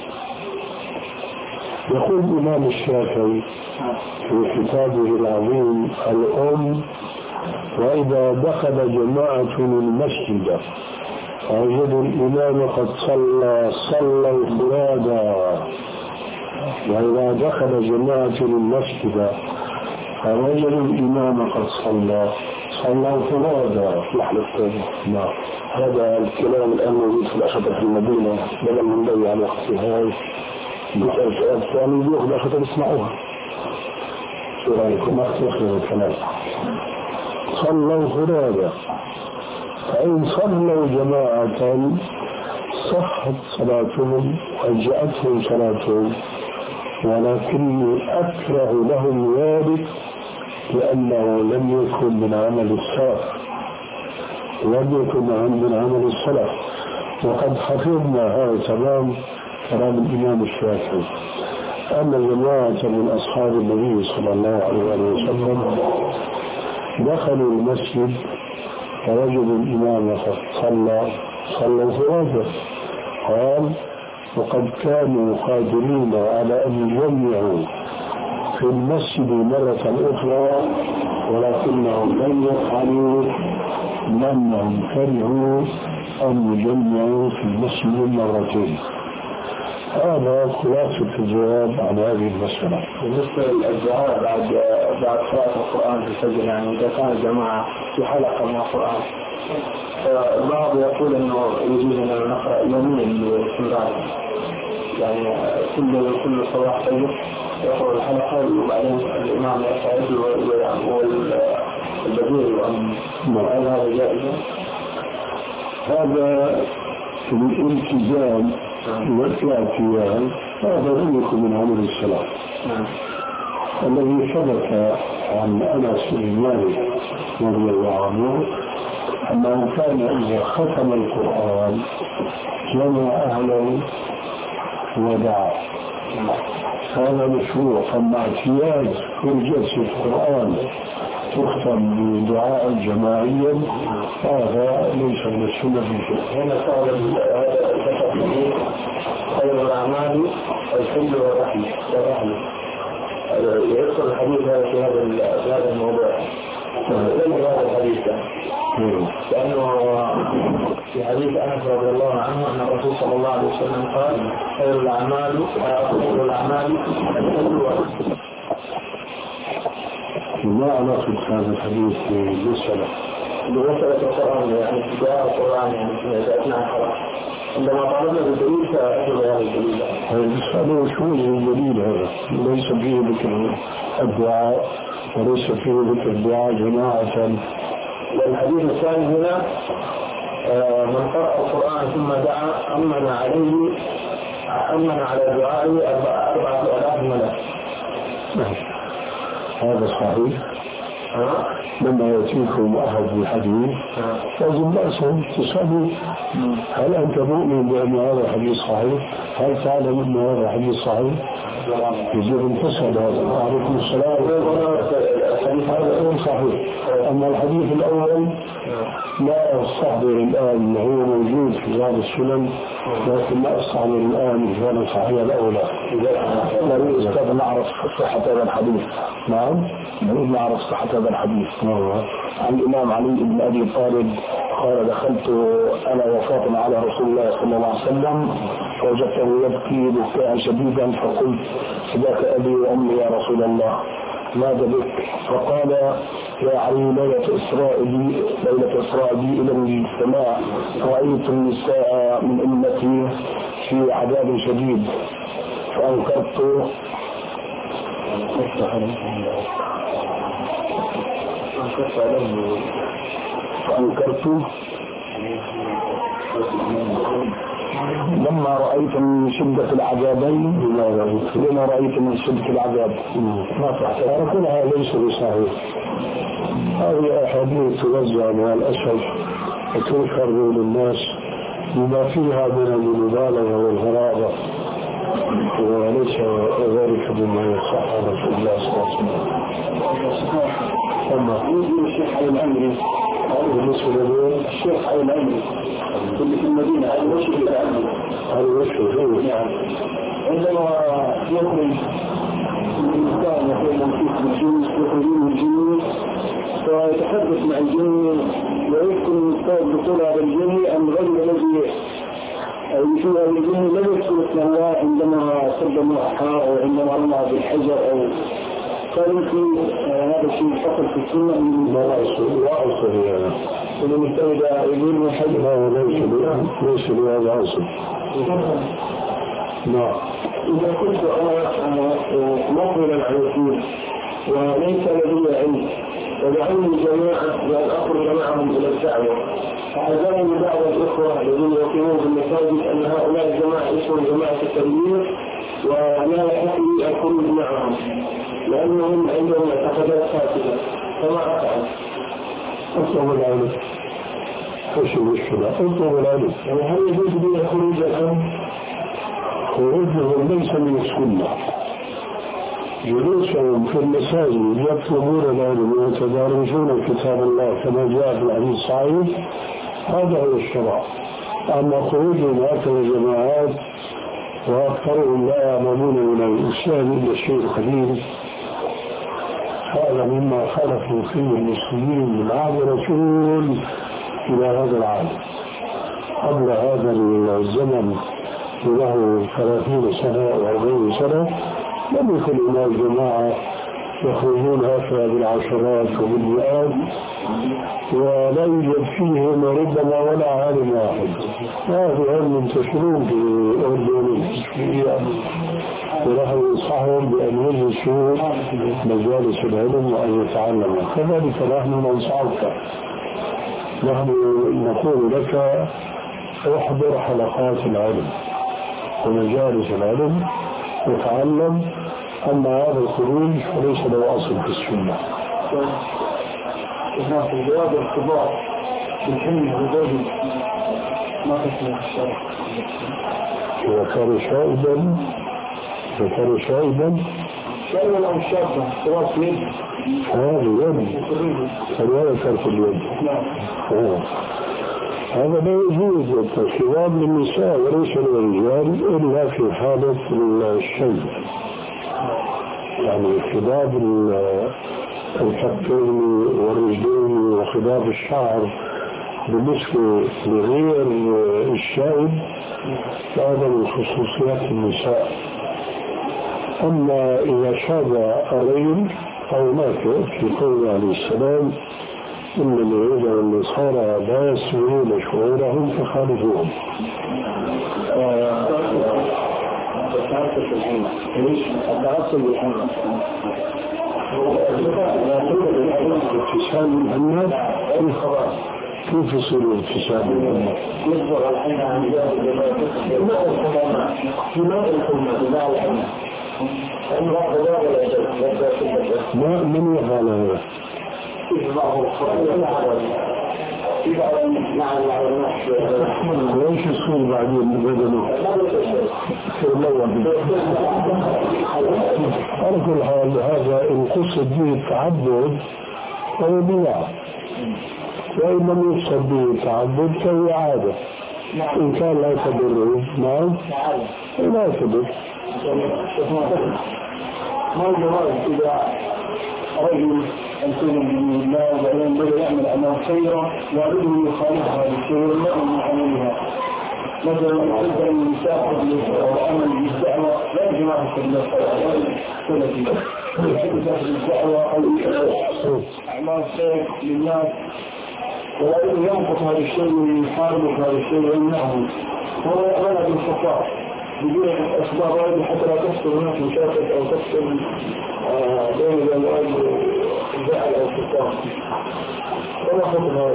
يقول الإمام الشافعي في كتابه العظيم الأم: وإذا دخل جماعة المسجد ووجدوا الإمام قد صلى صلوا فرادا. وإذا دخل جماعة المسجد فوجدوا الإمام قد صلى صلوا فرادا. نعم هذا الكلام الآن موجود في الأشرطة في المدينة، بدل من ضيع الوقت هاي بسأل سؤال ثاني يأخذ الأشرطة يسمعوها. شو رأيكم؟ ما تأخذوا الكلام صلوا فرادا. فإن صلوا جماعة صحت صلاتهم وأجأتهم صلاتهم، ولكني أكره لهم ذلك لأنه لم يكن من عمل السلف، لم يكن من عمل السلف. وقد حفظنا هذا تمام كلام الإمام الشافعي أن جماعة من أصحاب النبي صلى الله عليه وسلم دخلوا المسجد فوجدوا الإمام قد صلى صلوا فرادا. قال: وقد كانوا قادرين على أن يجمعوا في المسجد مرة أخرى ولكنهم لم يفعلوا لأنهم كرهوا أن يجمعوا في المسجد مرتين. هذا خلاصة الجواب عن هذه المسألة. بالنسبة للدعاء بعد بعد قراءة القرآن في الفجر، يعني إذا كان الجماعة في حلقة من القرآن، البعض يقول إنه يجوز أن نقرأ يوميا باستمرار، يعني كل كل صباح فجر يقرأ الحلقة وبعدين الإمام يستعد والبديل وهل هذا جائز؟ هذا الالتزام والاعتياد هذا لم يكن من عمل السلف. الذي ثبت عن أنس بن مالك رضي الله عنه أنه كان إذا ختم القرآن جمع أهله ودعا. هذا مشروع. أما اعتياد كل جلسة القرآن تختم بدعاء جماعيا هذا ليس من السنة في شيء. هنا قال خير الأعمال الحل والرحمة والرحمة. يذكر الحديث هذا في هذا في هذا الموضوع. لم هذا الحديث لأنه في حديث أنس رضي الله عنه أن الرسول صلى الله عليه وسلم قال خير الأعمال خير الأعمال الحل والرحمة. ما علاقة هذا الحديث بالمسألة؟ بمسألة القرآن يعني دعاء القرآن يعني إذا أثناء القرآن عندما طالبنا بالدليل فأجل هذا الدليل. هذا المسألة شو الدليل هذا؟ ليس فيه ذكر الدعاء وليس فيه ذكر الدعاء جماعة. والحديث الثاني هنا من قرأ القرآن ثم دعا أمن عليه أمن على دعائه أربعة آلاف ملك. هذا صحيح. لما يأتيكم أحد بالحديث لازم بأسهم تسألوا هل أنت مؤمن بأن هذا الحديث صحيح؟ هل تعلم أن هذا الحديث صحيح؟ يجب أن تسأل هذا. عليكم السلام. هذا صحيح. أما الحديث الأول لا أستحضر الآن هو موجود في بعض السنن لكن لا أستحضر الآن كان صحيح الأولى. إذا نعرف صحة هذا الحديث. نعم نريد نعرف صحة هذا الحديث. عن الإمام علي بن أبي طالب قال دخلت أنا وفاطمة على رسول الله صلى الله عليه وسلم فوجدته يبكي بكاء شديدا فقلت فداك أبي وأمي يا رسول الله ماذا بك؟ فقال يا علي ليلة إسراء بي ليلة إسراء بي إلى السماء رأيت النساء من أمتي في عذاب شديد فأنكرت فأنكرت لما رأيت من شدة العذابين لما رأيت من شدة العذاب ما فعلت كلها ليس بصحيح. هذه أحاديث توزع مع الأسف وتنشر للناس بما فيها من المبالغة والغرابة وليس ذلك بما يصح على رسول الله صلى الله عليه وسلم. أما الشيخ علي الأمري بالنسبة لليوم الشيخ علي الأمري اللي في المدينة هذا وشي في الأمري هذا وشي فيه يعني عندما يخرج الإنسان يقول في الجن يخرجون الجن فيتحدث مع الجن ويذكر المستوى دخول هذا الجن أم الرجل الذي يشوف هذا الجن لم يذكر اسم الله عندما سلم أحاء أو عندما رمى بالحجر أو قال في هذا الشيء حصل في السنة من لا أصل لا أصل هذا من المستوى يقول من حجر لا ليس ليس لهذا أصل. نعم. إذا كنت أنا مقبلا على الدين وليس لدي علم ودعوني جماعة لأن أخرج معهم إلى الدعوة فحذرني بعض الإخوة الذين يقيمون في المساجد أن هؤلاء الجماعة اسمهم جماعة التبليغ ولا يحق لي الخروج معهم لأنهم عندهم اعتقادات فاسدة فما أفعل؟ أطلب العلم. ايش المشكلة؟ اطلب العلم. يعني هل يجوز لي الخروج الآن؟ خروجهم ليس من السنة. جلوسهم في المساجد يطلبون العلم ويتدارسون كتاب الله كما جاء في الحديث الصحيح هذا هو الشرع. أما خروجهم هكذا جماعات وأكثرهم لا يعلمون من الإسلام إلا الشيء القليل هذا مما خلفوا فيه المسلمين من عهد رسول إلى هذا العالم. قبل هذا الزمن له ثلاثين سنة أو أربعين سنة لم يكن هناك جماعة يخرجون هكذا بالعشرات وبالمئات ولا يوجد فيهم ربما ولا عالم واحد. هذا هم منتشرون في الأردن التشريعية ونحن ننصحهم بأن يجلسوا مجالس العلم وأن يتعلموا. كذلك نحن ننصحك نحن نقول لك احضر حلقات العلم ومجالس العلم وتعلم. أما هذا الخروج فليس له أصل في السنة. هناك جواب الارتباط بالحمية وزوجه ما تسمع الشرع. وكان شائبا وكان شائبا شائبا أو شابا سواء في يد هذا يد فلولا ترك اليد. آه. هذا لا يجوز الشباب للنساء وليس للرجال إلا في حالة الشيب، يعني خضاب الكفين والرجلين وخضاب الشعر بالنسبة لغير الشائب هذا من خصوصيات النساء. أما إذا شاب الرجل أو مات في قوله عليه السلام إن اليهود والنصارى لا يسمعون شعورهم فخالفوهم. التعصب بالحمى ليش؟ التعصب بالحمى اتصال الناس كيف كيف يصير اتصال الناس؟ يصبر الحمى عن في ماء الحمى في ماء الحمى ما من يفعل هذا؟ ليش يصير بعدين بدله؟ على كل حال هذا إن قصد به التعبد فهو بدعة، وإن لم يقصد به التعبد فهو عادة. إن كان لا تضره نعم لا تضر. ما الجواز إذا رجل يكون من الله وبعدين بدأ يعمل أعمال خيرة وعليه يخالفها بالشيء والله من عملها، مثلا مثلا يسافر لعمل بالدعوة لا جماعة السلفي يسافر بالدعوة أو أعمال خير للناس وعليه ينقص هذا الشيء ويحارب هذا الشيء ويمنعه، هو يعمل بالخطأ بدون أسباب واحدة حتى لا تحصل هناك مشاكل أو تحصل بين الأولاد زعل أو كتاب. وما خطها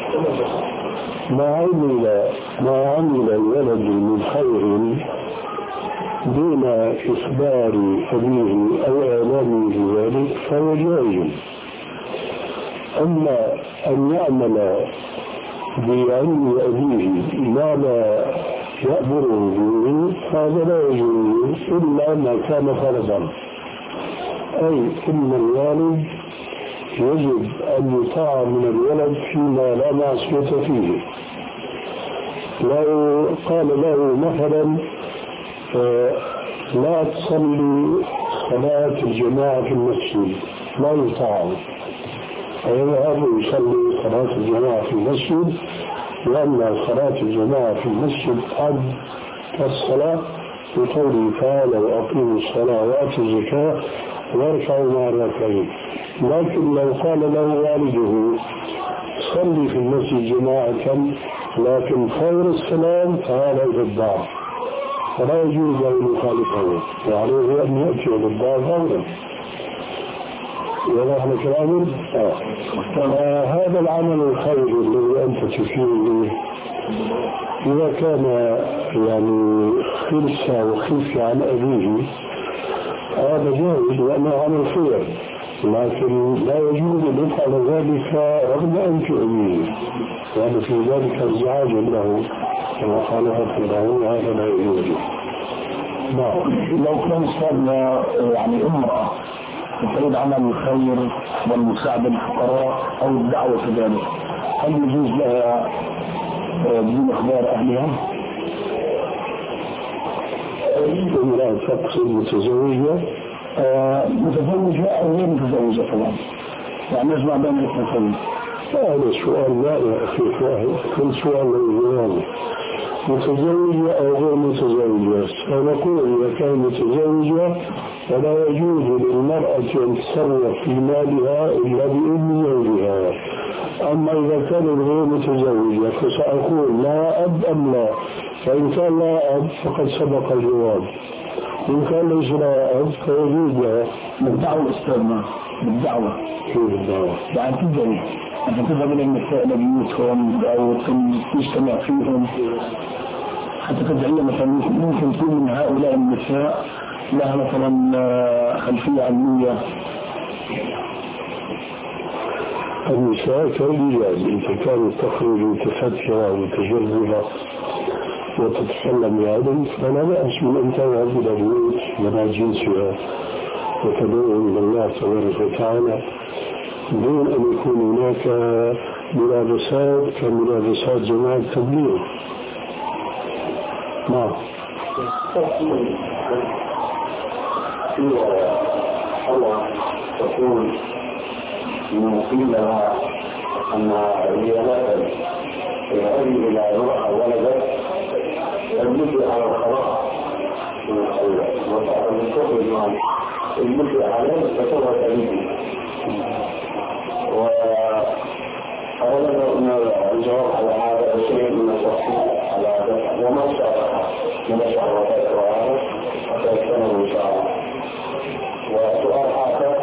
ما عمل ما عمل الولد من خير دون إخبار أبيه أو إعلامه بذلك فهو جائز. أما أن يعمل بعلم أبيه ما لا يأمره به هذا لا يجوز إلا ما كان فرضا، أي إن الوالد يجب أن يطاع من الولد فيما لا معصية فيه. لو قال له مثلا لا تصلي صلاة الجماعة في المسجد لا يطاع، فيذهب يصلي صلاة الجماعة في المسجد، لأن صلاة الجماعة في المسجد قد كالصلاة بقوله تعالى وأقيموا الصلاة وآتوا الزكاة واركعوا مع الراكعين. لكن لو قال له والده صلي في المسجد جماعة لكن خير السلام فهذا الضعف، فلا يجوز أن يخالفه وعليه أن يأتي بالضعف فورا. واضح كلامي؟ آه. هذا العمل الخير الذي أنت تشير إليه إذا كان يعني خلصة وخلفة عن أبيه هذا جائز لأنه عمل خير، لكن لا يجوز أن يفعل ذلك رغم أنف أبيه، يعني في ذلك ازعاج له ومخالفة له، هذا لا يجوز. نعم. لو كان صار يعني امرأة تريد عمل الخير والمساعدة للفقراء أو الدعوة كذلك، هل يجوز لها بدون إخبار أهلها؟ امرأة تقصد متزوجة آه متزوجة أو غير متزوجة طبعا، يعني نجمع بين الاثنين. هذا سؤال لا يا أخي فاهم، كل سؤال له متزوجة أو غير متزوجة. سنقول إذا كان متزوجة فلا يجوز للمرأة أن تتصرف في مالها إلا بإذن زوجها. أما إذا كان غير متزوجة فسأقول لا أب أم لا، فإن كان لا أب فقد سبق الجواب، إن كان ليس لا أب فيجوز لها. بالدعوة أستاذنا بالدعوة كيف الدعوة؟ يعني تجري أنت تذهب إلى النساء لبيوتهم أو تجتمع فيهم حتى تدعي مثلا ممكن تكون من هؤلاء النساء لها مثلا خلفية علمية النساء كالرجال، إذا كانت تخرج متفترة ومتجربة وتتكلم بعدم فلا بأس من أن تذهب إلى بيوت بنات جنسها وتدعو إلى الله تبارك وتعالى دون أن يكون هناك ملابسات كملابسات جماعة التبليغ. نعم. الله تقول من قيل لها أن هي مثل الأبي إلى امرأة ولدت المثل على الخلاص وتعلم تخرج عن المثل عليه فتوها تأليم. وأولا الجواب على هذا شيء من التفصيل على هذا وما شاء من الشعرات وعارف حتى يتكلم إن شاء الله. وسؤال آخر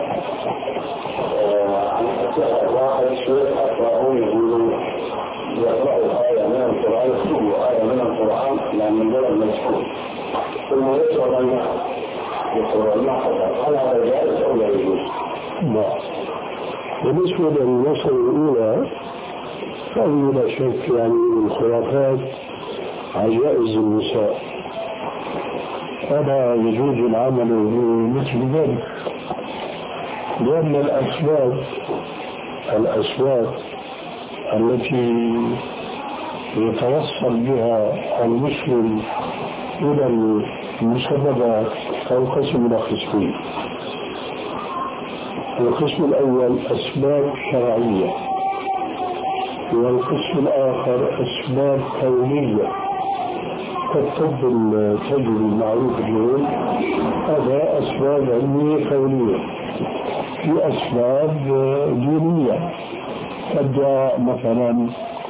عن الشيخ واحد الشيخ أقرأون يقولون يقرأوا آية من القرآن يكتبوا آية من القرآن لأن من دون المشهور ثم يشعر أن يقرأ المحفظة هل هذا جائز أو لا يجوز؟ لا. بالنسبة للنصر الأولى فهي لا شك يعني من خرافات عجائز النساء، فلا يجوز العمل بمثل ذلك، لأن الأسباب الأسباب التي يتوصل بها المسلم إلى المسببات تنقسم إلى قسمين. القسم الأول أسباب شرعية، والقسم الآخر أسباب كونية كالطب التجربي المعروف اليوم، هذا أسباب علمية كونية. في أسباب دينية كالدعاء مثلا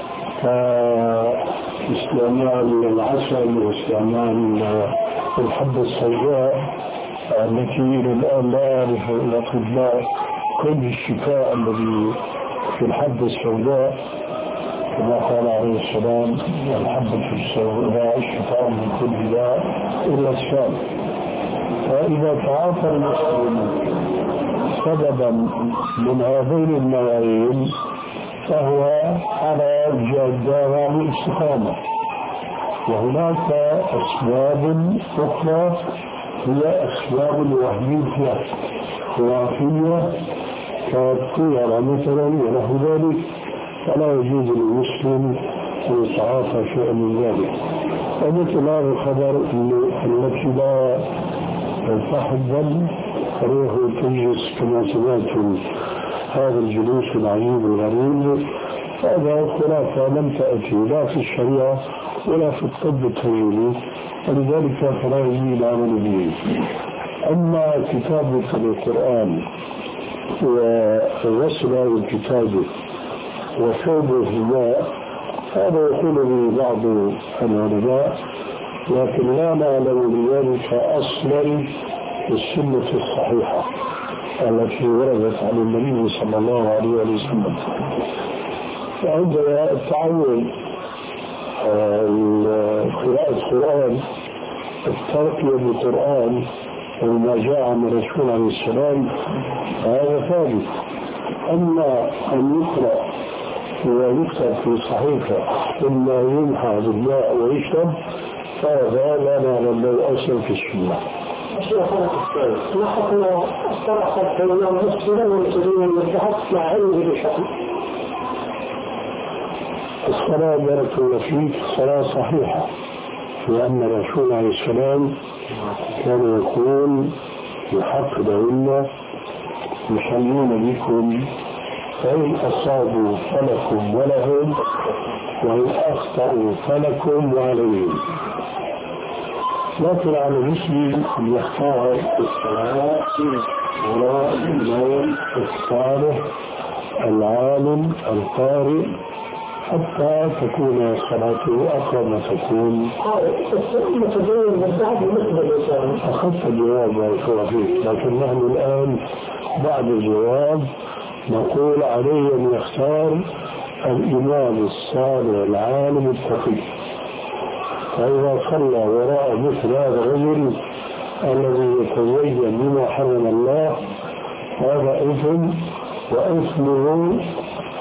كاستعمال العسل واستعمال الحبة السوداء التي إلى الآن لا يعرف الأطباء كل الشفاء الذي في الحبة السوداء، كما قال عليه السلام الحبة السوداء شفاء من كل داء إلا الشام. فإذا تعاطى المسلم سببا من هذين النوعين فهو على جادة والاستقامة. وهناك أسباب أخرى هي أسباب وهمية خرافية كالطيرة مثلا ونحو ذلك، فلا يجوز للمسلم أن يتعاطى شيئا من ذلك. ومثل هذا الخبر التي لا تنصح الظن فريح تجلس كما سمعتم هذا الجلوس العجيب الغريب، هذا خرافة لم تأتي لا في الشريعة ولا في الطب التجريبي، ولذلك فلا يجوز العمل به. أما كتابة القرآن وغسل الكتابة وشرب الماء هذا يقول به بعض العلماء، لكن لا نعلم بذلك أصلا في السنة الصحيحة التي وردت عن النبي صلى الله عليه وسلم. فعندنا التعود قراءة القرآن، الترقية بالقرآن وما جاء عن الرسول عليه السلام هذا ثابت. أما أن يقرأ ويكتب في صحيفة ثم يمحى بالماء ويشرب فهذا لا نعلم له أصلا في السنة. ما حكم الصلاة في اليوم مسلما والمسلمين والذهب مع علمه بشأن؟ الصلاة بارك الله فيك صلاة صحيحة، لأن الرسول عليه السلام كان يقول يحق لهن يصلون بكم فإن أصابوا فلكم ولهم وإن أخطأوا فلكم وعليهم. لكن على المسلم أن يختار الصلاة وراء الإمام الصالح العالم القارئ حتى تكون صلاته أقرب ما تكون. متدين بالذهب بالنسبة للإنسان. أخذت الجواب بارك الله فيك، لكن نحن الآن بعد الجواب نقول عليه أن يختار الإمام الصالح العالم التقي. فإذا صلى وراء مثل هذا الرجل الذي يتزين بما حرم الله هذا إثم، وإثمه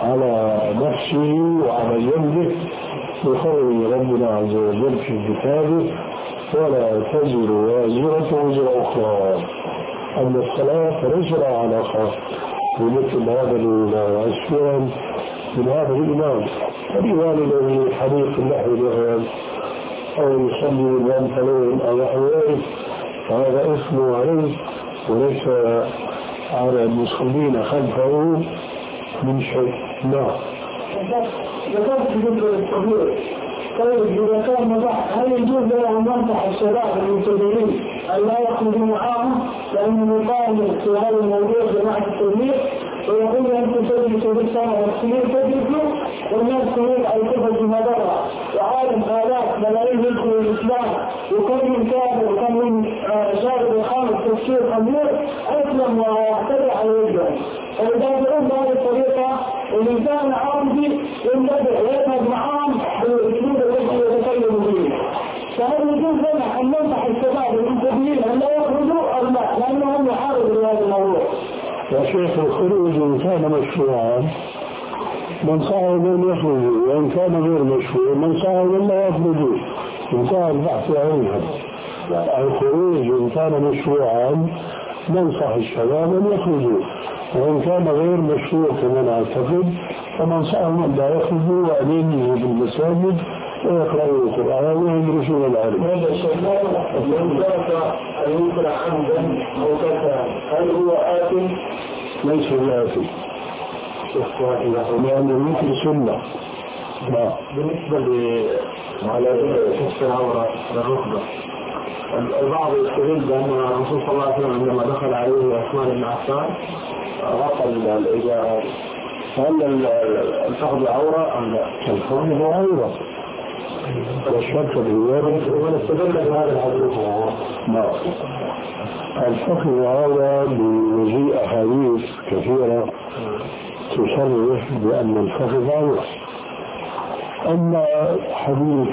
على نفسه وعلى جنبه بقول ربنا عز وجل في كتابه ولا تزر وازرة وزر أخرى، أن الصلاة رجل على أخرى، ومثل هذا العشرين من هذا الإمام الإمام الذي حديث النحو اليوم أو يصلي بالمنفلين أو نحوه فهذا اسمه عليه وليس على المصلين خلفه من شيء. نعم. ذكرت بالنسبة للطبيعي، طيب إذا كان مباح هل يجوز له أن ينصح الشباب المنتظرين أن لا يخرجوا معاهم لأنه يقاوم في هذا الموضوع جماعة التبليغ ويقول أنتم تجلسوا بالسنة والسنين تجلسوا والناس تقول أي كفر في مضرة وعالم آلاف ملايين يدخلوا الإسلام وكم من كافر وكم من شارب إقامة تفسير خمير أسلم ويعتدع على يدهم. فيدافعون بهذه الطريقة الإنسان عربي ينتبه ويذهب معهم بالأسلوب الذي يتكلم به. فهل يجوز لنا أن ننصح الشباب المنتبهين أن لا يخرجوا أو لا لأنهم يحاربوا بهذا الموضوع؟ يا شيخ الخروج إن كان مشروعا ننصحه من يخرجوا، وإن كان غير مشروع ننصحه من لا يخرجوا. انتهى البحث عنها. الخروج إن كان مشروعا ننصح الشباب أن يخرجوا، وإن كان غير مشروع كما نعتقد فننصحهم أن لا يخرجوا وأن ينزلوا بالمساجد ويقرأوا القرآن ويدرسون العلم. هذا الشباب من ذاك أن يقرأ عمدا أو كذا هل هو آثم؟ ليس بآثم لأنه مثل سنة. بالنسبة على كشف العورة للركبة البعض يستدل بأن الرسول صلى الله عليه وسلم عندما دخل عليه عثمان بن عفان غطى الإجابة، فهل الفخذ عورة أم لا؟ الفخذ عورة والشرط بالوارد ونستدل بهذا الحديث. نعم. الفخذ عورة بوجيء أحاديث كثيرة تصرح بأن الفخذ عورة. أما حديث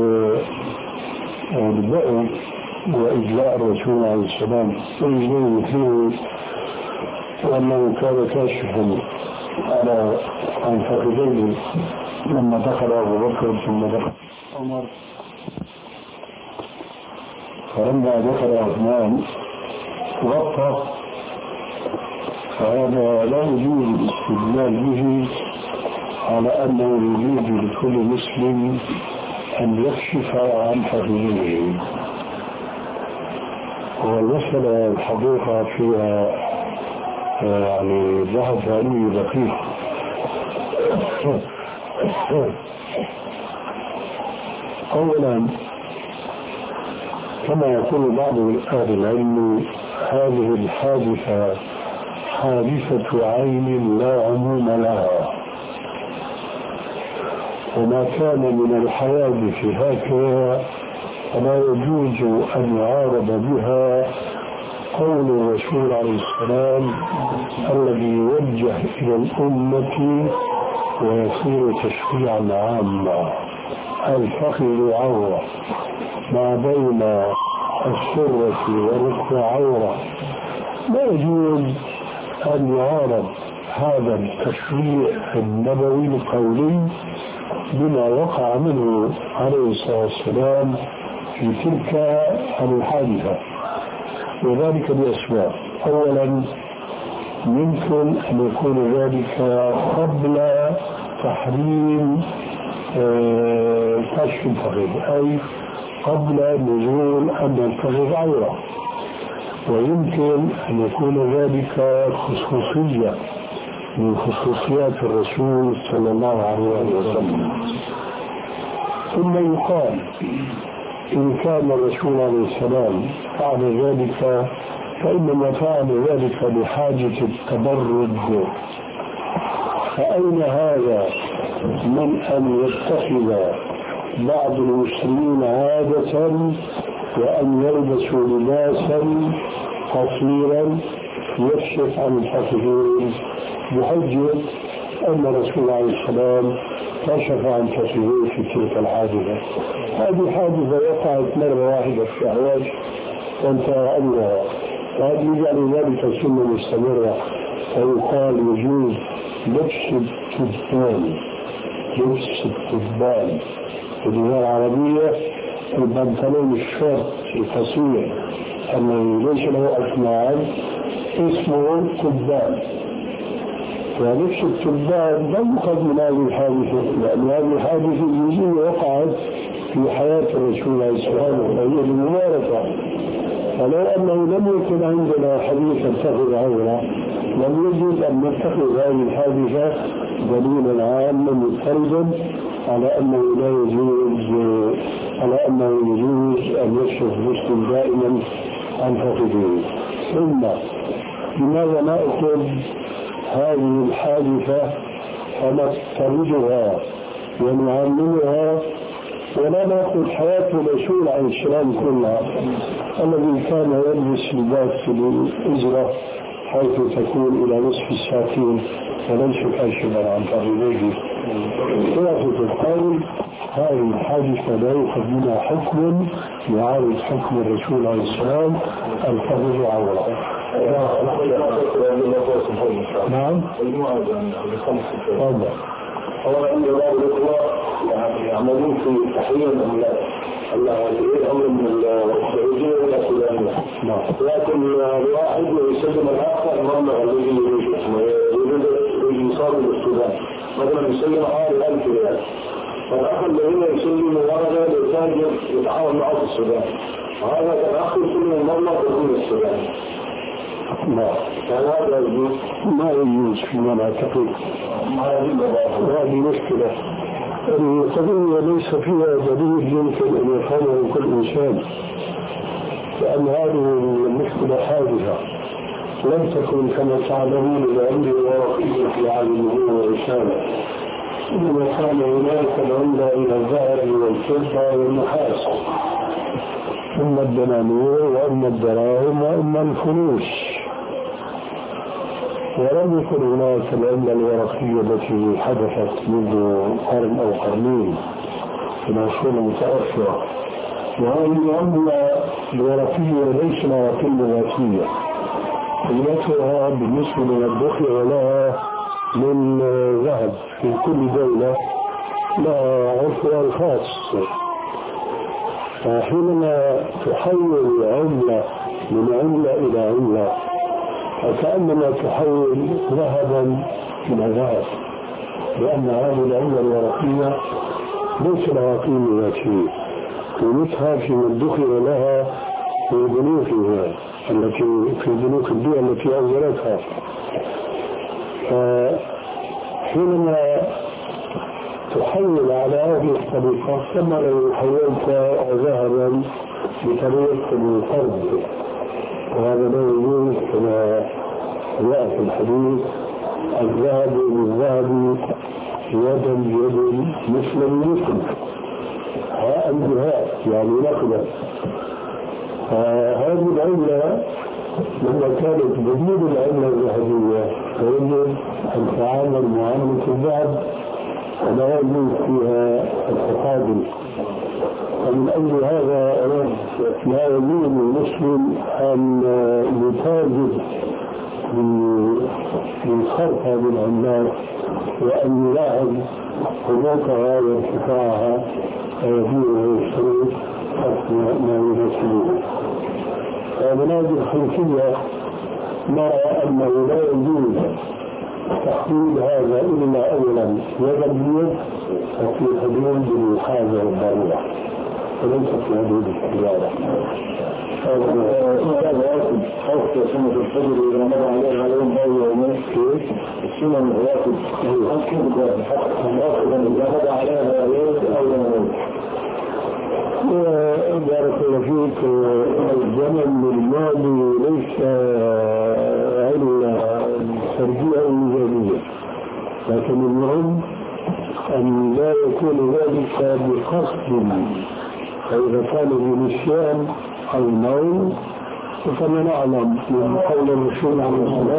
البئر وإجلاء الرسول عليه السلام رجلين فيه وأنه كان كاشفا على عن فخذيه لما دخل أبو بكر ثم دخل عمر، فلما دخل عثمان غطى، فهذا لا يجوز الاستدلال به على أنه يجوز لكل مسلم أن يكشف عن فخذيه. والمسألة الحقيقة فيها يعني بحث علمي دقيق. أولا كما يقول بعض أهل العلم هذه الحادثة حادثة عين لا عموم لها، وما كان من الحوادث هكذا فلا يجوز أن يعارض بها قول الرسول عليه السلام الذي يوجه إلى الأمة ويصير تشريعا عاما. الفخذ عورة ما بين السرة والركبة عورة، لا يجوز أن يعارض هذا التشريع النبوي القولي بما وقع منه عليه الصلاة والسلام في تلك الحادثة، وذلك بأسباب. أولا يمكن أن يكون ذلك قبل تحريم كشف الفخذ، أي قبل نزول أن الفخذ عورة، ويمكن أن يكون ذلك خصوصية من خصوصيات الرسول صلى الله عليه وسلم. ثم يقال إن كان الرسول عليه السلام فعل ذلك فإنما فعل ذلك بحاجة التبرد، فأين هذا من أن يتخذ بعض المسلمين عادة وأن يلبسوا لباسا قصيرا يكشف عن الفخذين بحجة أن الرسول عليه السلام كشف عن فخذيه في تلك الحادثة. هذه حادثة وقعت مرة واحدة في أعواج وانتهى أمرها، وهذا يجعل ذلك سنة مستمرة، فيقال يجوز لبس التبان، لبس التبان في اللغة العربية البنطلون الشورت القصير الذي ليس له أكمام اسمه تبان. ولبس التبان لم يقد من هذه الحادثة، لأن هذه الحادثة الجزئية وقعت في حياة الرسول عليه السلام وهي المباركة. فلو أنه لم يكن عندنا حديث اتخذ عورة لم يجوز أن نتخذ هذه الحادثة دليلا عاما مضطردا على أنه لا يجوز على أنه يجوز أن يكشف المسلم دائما عن فخذه. ثم لماذا نأخذ هذه الحادثة ونفترضها ونعلمها ولا نأخذ حياة الرسول عليه السلام كلها الذي كان يلبس لباس الإزرة حيث تكون إلى نصف الساقين وليس كاشفا عن فخذيه. خلاصة القول هذه الحادثة لا يؤخذ منها حكم يعارض حكم الرسول عليه السلام الفخذ عورة. نعم. تفضل. أولا أن بعض الإخوة يعملون في تحرير الأملاك الأمر من السعودية إلى السودانية، لكن الواحد يسلم الآخر المبلغ الذي يريد يصاب للسودان، مثلا يسلم حوالي ألف ريال، فالأخ الذي يسلم ورقة لتاجر يتعاون معه في السودان، وهذا الأخ يسلم المبلغ بدون السودان. لا هذا يجوز ما يجوز فيما نعتقد. هذه مشكلة القضية ليس فيها دليل يمكن أن يفهمه كل إنسان، لأن هذه المشكلة حادثة لم تكن كما تعلمون العمر ورقية في عالم النبوة والرسالة، إنما كان هناك العملة إلى الذهب والفضة والنحاس ثم الدنانير وأما الدراهم وأما الفلوس، ولم يكن هناك العملة الورقية التي حدثت منذ قرن أو قرنين في العصور المتأخرة. وهذه العملة الورقية ليس لها قيمة ذاتية، قيمتها بالنسبة للدخل ولها من ذهب في كل دولة لها عرفها الخاص. فحينما تحول عملة من عملة إلى عملة فكأنما تحول ذهبا إلى ذهب، لأن هذه العملة الورقية ليس لها قيمة ذاتية، قيمتها فيما ادخر لها في بنوكها التي في بنوك الدول التي أنزلتها. فحينما تحول على هذه الطريقة كما لو حولت ذهبا بطريقة القرض، وهذا لا يجوز كما جاء في الحديث الذهب بالذهب يدا بيد مثل بمثل هاء بهاء يعني نقدا. فهذه العملة لما كانت بديل العملة الذهبية فيجب أن تعامل معاملة الذهب ولا يجوز فيها التقابل. ومن أجل هذا لا يجوز للمسلم أن يتاجر بصرف هذه العملات وأن يلاحظ حدوثها وارتفاعها ويبيع ويشتري حسب ما يناسبه. فمن هذه الخلفية نرى أنه لا يجوز تحديد هذا إلا أولا يدا بيد وفي حدود الحاجة والضرورة وليس في حدود التجارة. هذا واجب خوف سنة الفجر إذا مضى عليها يوم أو يومين السنة الواجب أكيد حتى إذا مضى عليها يوم أو يومين. بارك الله فيك. الزمن الماضي ليس علة سردية أو ميزانية، لكن المهم أن لا يكون ذلك بقصد، فإذا كان بنسيان أو نوم فكما نعلم من قول الرسول عليه الصلاة